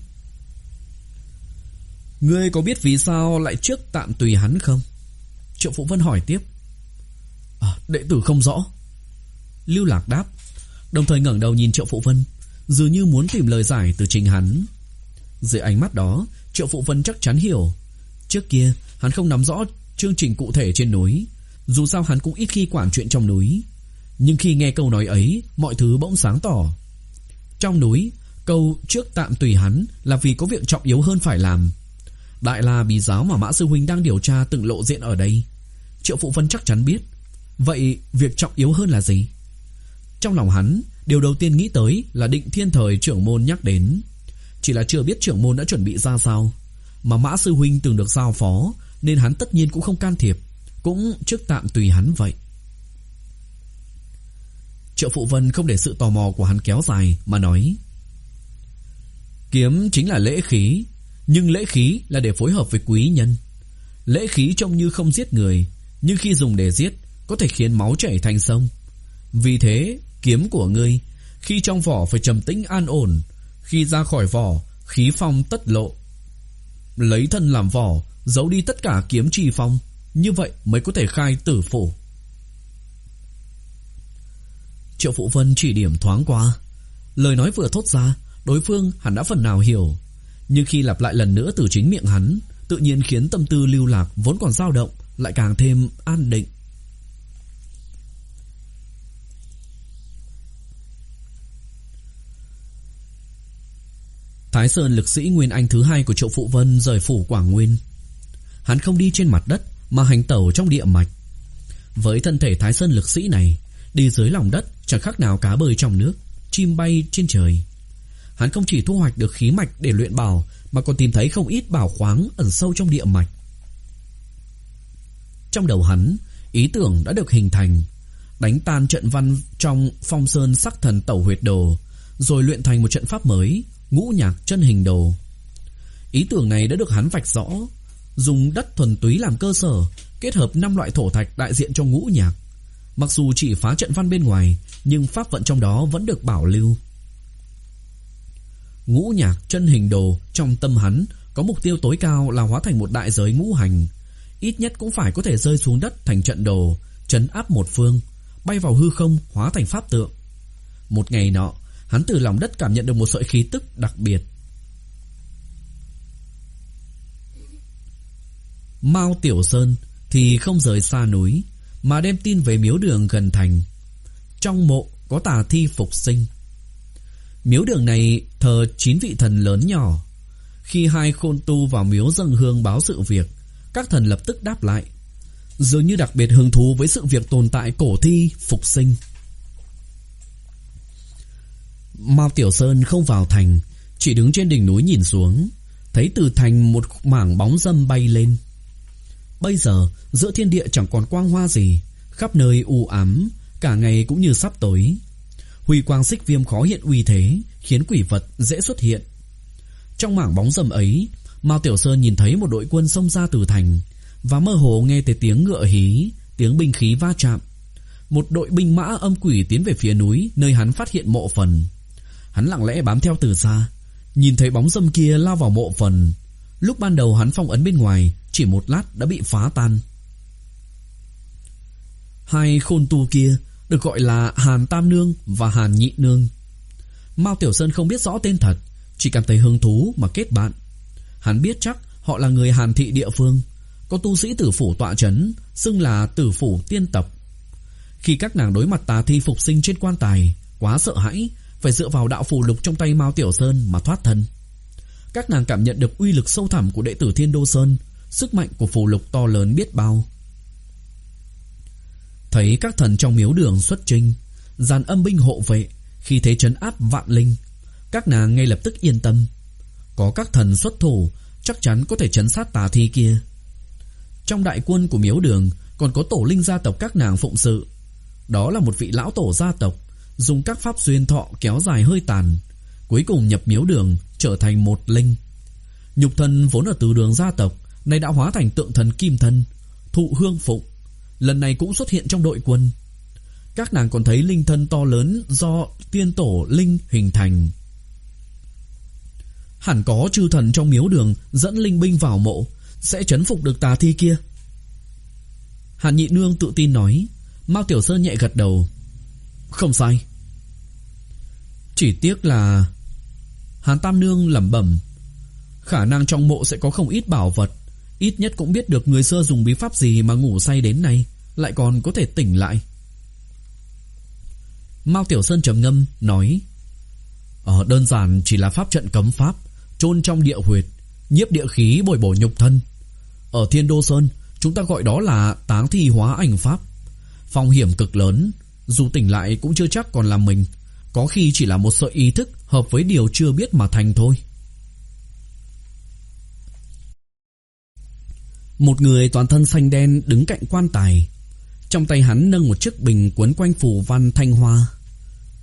Ngươi có biết vì sao lại trước tạm tùy hắn không? Triệu Phụ Vân hỏi tiếp. À, đệ tử không rõ. Lưu Lạc đáp, đồng thời ngẩng đầu nhìn Triệu Phụ Vân, dường như muốn tìm lời giải từ chính hắn. Dưới ánh mắt đó, Triệu Phụ Vân chắc chắn hiểu. Trước kia hắn không nắm rõ chương trình cụ thể trên núi, dù sao hắn cũng ít khi quản chuyện trong núi. Nhưng khi nghe câu nói ấy, mọi thứ bỗng sáng tỏ. Trong núi, câu trước tạm tùy hắn là vì có việc trọng yếu hơn phải làm. Đại La Bí Giáo mà Mã sư huynh đang điều tra từng lộ diện ở đây. Triệu Phụ Vân chắc chắn biết. Vậy việc trọng yếu hơn là gì? Trong lòng hắn, điều đầu tiên nghĩ tới là Định Thiên thời trưởng môn nhắc đến. Chỉ là chưa biết trưởng môn đã chuẩn bị ra sao. Mà Mã sư huynh từng được giao phó, nên hắn tất nhiên cũng không can thiệp, cũng trước tạm tùy hắn vậy. Triệu Phụ Vân không để sự tò mò của hắn kéo dài mà nói: Kiếm chính là lễ khí, nhưng lễ khí là để phối hợp với quý nhân. Lễ khí trông như không giết người, nhưng khi dùng để giết có thể khiến máu chảy thành sông. Vì thế kiếm của ngươi khi trong vỏ phải trầm tĩnh an ổn, khi ra khỏi vỏ khí phong tất lộ. Lấy thân làm vỏ, giấu đi tất cả kiếm chi phong, như vậy mới có thể khai tử phủ. Triệu Phụ Vân chỉ điểm thoáng qua. Lời nói vừa thốt ra, đối phương hẳn đã phần nào hiểu, nhưng khi lặp lại lần nữa từ chính miệng hắn, tự nhiên khiến tâm tư lưu lạc vốn còn dao động lại càng thêm an định. Thái Sơn lực sĩ nguyên anh thứ hai của Triệu Phụ Vân rời phủ Quảng Nguyên. Hắn không đi trên mặt đất mà hành tẩu trong địa mạch. Với thân thể Thái Sơn lực sĩ này, đi dưới lòng đất chẳng khác nào cá bơi trong nước, chim bay trên trời. Hắn không chỉ thu hoạch được khí mạch để luyện bảo, mà còn tìm thấy không ít bảo khoáng ẩn sâu trong địa mạch. Trong đầu hắn, ý tưởng đã được hình thành: đánh tan trận văn trong Phong Sơn Sắc Thần Tẩu Huyệt Đồ, rồi luyện thành một trận pháp mới, Ngũ Nhạc Chân Hình Đồ. Ý tưởng này đã được hắn vạch rõ, dùng đất thuần túy làm cơ sở, kết hợp năm loại thổ thạch đại diện cho ngũ nhạc. Mặc dù chỉ phá trận văn bên ngoài, nhưng pháp vận trong đó vẫn được bảo lưu. Ngũ Nhạc Chân Hình Đồ trong tâm hắn có mục tiêu tối cao là hóa thành một đại giới ngũ hành, ít nhất cũng phải có thể rơi xuống đất thành trận đồ, trấn áp một phương, bay vào hư không hóa thành pháp tượng. Một ngày nọ, hắn từ lòng đất cảm nhận được một sợi khí tức đặc biệt. Mao Tiểu Sơn thì không rời xa núi, mà đem tin về miếu đường gần thành. Trong mộ có tà thi phục sinh. Miếu đường này thờ chín vị thần lớn nhỏ. Khi hai khôn tu vào miếu dâng hương báo sự việc, các thần lập tức đáp lại, dường như đặc biệt hứng thú với sự việc tồn tại cổ thi phục sinh. Mao Tiểu Sơn không vào thành, chỉ đứng trên đỉnh núi nhìn xuống, thấy từ thành một mảng bóng râm bay lên. Bây giờ giữa thiên địa chẳng còn quang hoa gì, khắp nơi u ám, cả ngày cũng như sắp tối. Huy quang xích viêm khó hiện uy thế, khiến quỷ vật dễ xuất hiện. Trong mảng bóng râm ấy, Mao Tiểu Sơn nhìn thấy một đội quân xông ra từ thành, và mơ hồ nghe thấy tiếng ngựa hí, tiếng binh khí va chạm. Một đội binh mã âm quỷ tiến về phía núi nơi hắn phát hiện mộ phần. Hắn lặng lẽ bám theo từ xa, nhìn thấy bóng râm kia lao vào mộ phần. Lúc ban đầu hắn phong ấn bên ngoài, chỉ một lát đã bị phá tan. Hai khôn tu kia được gọi là Hàn Tam Nương và Hàn Nhị Nương. Mao Tiểu Sơn không biết rõ tên thật, chỉ cảm thấy hứng thú mà kết bạn. Hắn biết chắc họ là người Hàn thị địa phương, có tu sĩ tử phủ tọa trấn, xưng là tử phủ tiên tộc. Khi các nàng đối mặt tà thi phục sinh trên quan tài, quá sợ hãi, phải dựa vào đạo phù lục trong tay Mao Tiểu Sơn mà thoát thân. Các nàng cảm nhận được uy lực sâu thẳm của đệ tử Thiên Đô Sơn, sức mạnh của phù lục to lớn biết bao. Thấy các thần trong miếu đường xuất chinh, dàn âm binh hộ vệ, khi thế trấn áp vạn linh, các nàng ngay lập tức yên tâm. Có các thần xuất thủ, chắc chắn có thể trấn sát tà thi kia. Trong đại quân của miếu đường còn có tổ linh gia tộc các nàng phụng sự. Đó là một vị lão tổ gia tộc, dùng các pháp xuyên thọ kéo dài hơi tàn, cuối cùng nhập miếu đường trở thành một linh. Nhục thân vốn ở từ đường gia tộc, nay đã hóa thành tượng thần kim thân, thụ hương phụng, lần này cũng xuất hiện trong đội quân. Các nàng còn thấy linh thân to lớn do tiên tổ linh hình thành. Hẳn có chư thần trong miếu đường dẫn linh binh vào mộ, sẽ trấn phục được tà thi kia. Hàn Nhị Nương tự tin nói. Mao Tiểu Sơn nhẹ gật đầu. Không sai. Chỉ tiếc là... Hàn Tam Nương lẩm bẩm, khả năng trong mộ sẽ có không ít bảo vật, ít nhất cũng biết được người xưa dùng bí pháp gì mà ngủ say đến nay lại còn có thể tỉnh lại. Mao Tiểu Sơn trầm ngâm nói, Ờ đơn giản chỉ là pháp trận cấm pháp, chôn trong địa huyệt, nhiếp địa khí bồi bổ nhục thân. Ở Thiên Đô Sơn chúng ta gọi đó là táng thi hóa ảnh pháp. Phong hiểm cực lớn, dù tỉnh lại cũng chưa chắc còn là mình, có khi chỉ là một sợi ý thức hợp với điều chưa biết mà thành thôi. Một người toàn thân xanh đen đứng cạnh quan tài, trong tay hắn nâng một chiếc bình quấn quanh phù văn thanh hoa.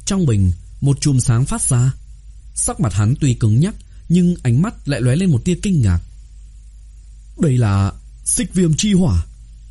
Trong bình, một chùm sáng phát ra. Sắc mặt hắn tuy cứng nhắc, nhưng ánh mắt lại lóe lên một tia kinh ngạc. Đây là xích viêm chi hỏa.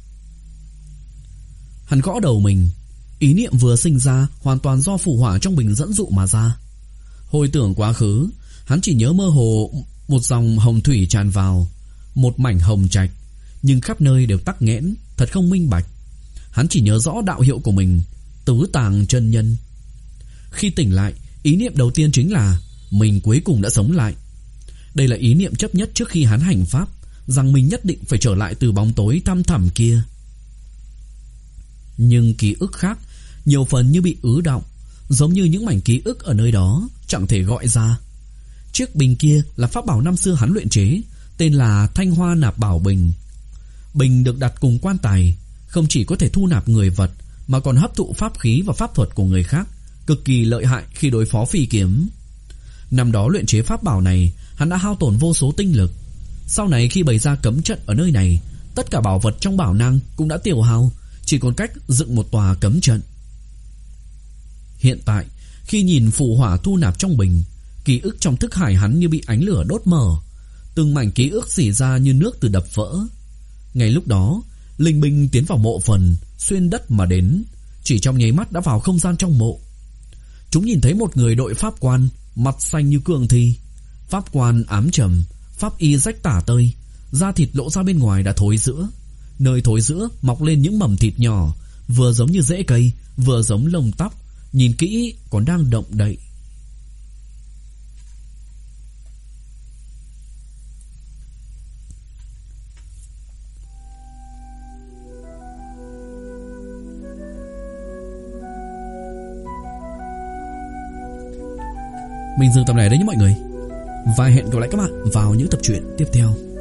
Hắn gõ đầu mình. Ý niệm vừa sinh ra hoàn toàn do phù hỏa trong bình dẫn dụ mà ra. Hồi tưởng quá khứ, hắn chỉ nhớ mơ hồ một dòng hồng thủy tràn vào, một mảnh hồng trạch, nhưng khắp nơi đều tắc nghẽn, thật không minh bạch. Hắn chỉ nhớ rõ đạo hiệu của mình, Tứ Tàng chân nhân. Khi tỉnh lại, ý niệm đầu tiên chính là mình cuối cùng đã sống lại. Đây là ý niệm chấp nhất trước khi hắn hành pháp, rằng mình nhất định phải trở lại từ bóng tối thăm thẳm kia. Nhưng ký ức khác, nhiều phần như bị ứ đọng, giống như những mảnh ký ức ở nơi đó chẳng thể gọi ra. Chiếc bình kia là pháp bảo năm xưa hắn luyện chế, tên là Thanh Hoa Nạp Bảo Bình. Bình được đặt cùng quan tài, không chỉ có thể thu nạp người vật, mà còn hấp thụ pháp khí và pháp thuật của người khác, cực kỳ lợi hại khi đối phó phi kiếm. Năm đó luyện chế pháp bảo này, hắn đã hao tổn vô số tinh lực. Sau này khi bày ra cấm trận ở nơi này, tất cả bảo vật trong bảo năng cũng đã tiêu hao, chỉ còn cách dựng một tòa cấm trận. Hiện tại, khi nhìn phù hỏa thu nạp trong bình, ký ức trong thức hải hắn như bị ánh lửa đốt mở, từng mảnh ký ức rỉ ra như nước từ đập vỡ. Ngay lúc đó, linh binh tiến vào mộ phần, xuyên đất mà đến, chỉ trong nháy mắt đã vào không gian trong mộ. Chúng nhìn thấy một người đội pháp quan, mặt xanh như cương thi. Pháp quan ám trầm, pháp y rách tả tơi, da thịt lộ ra bên ngoài đã thối rữa. Nơi thối rữa mọc lên những mầm thịt nhỏ, vừa giống như rễ cây, vừa giống lông tóc, nhìn kỹ còn đang động đậy. Mình dừng tập này đấy nhé mọi người, và hẹn gặp lại các bạn vào những tập truyện tiếp theo.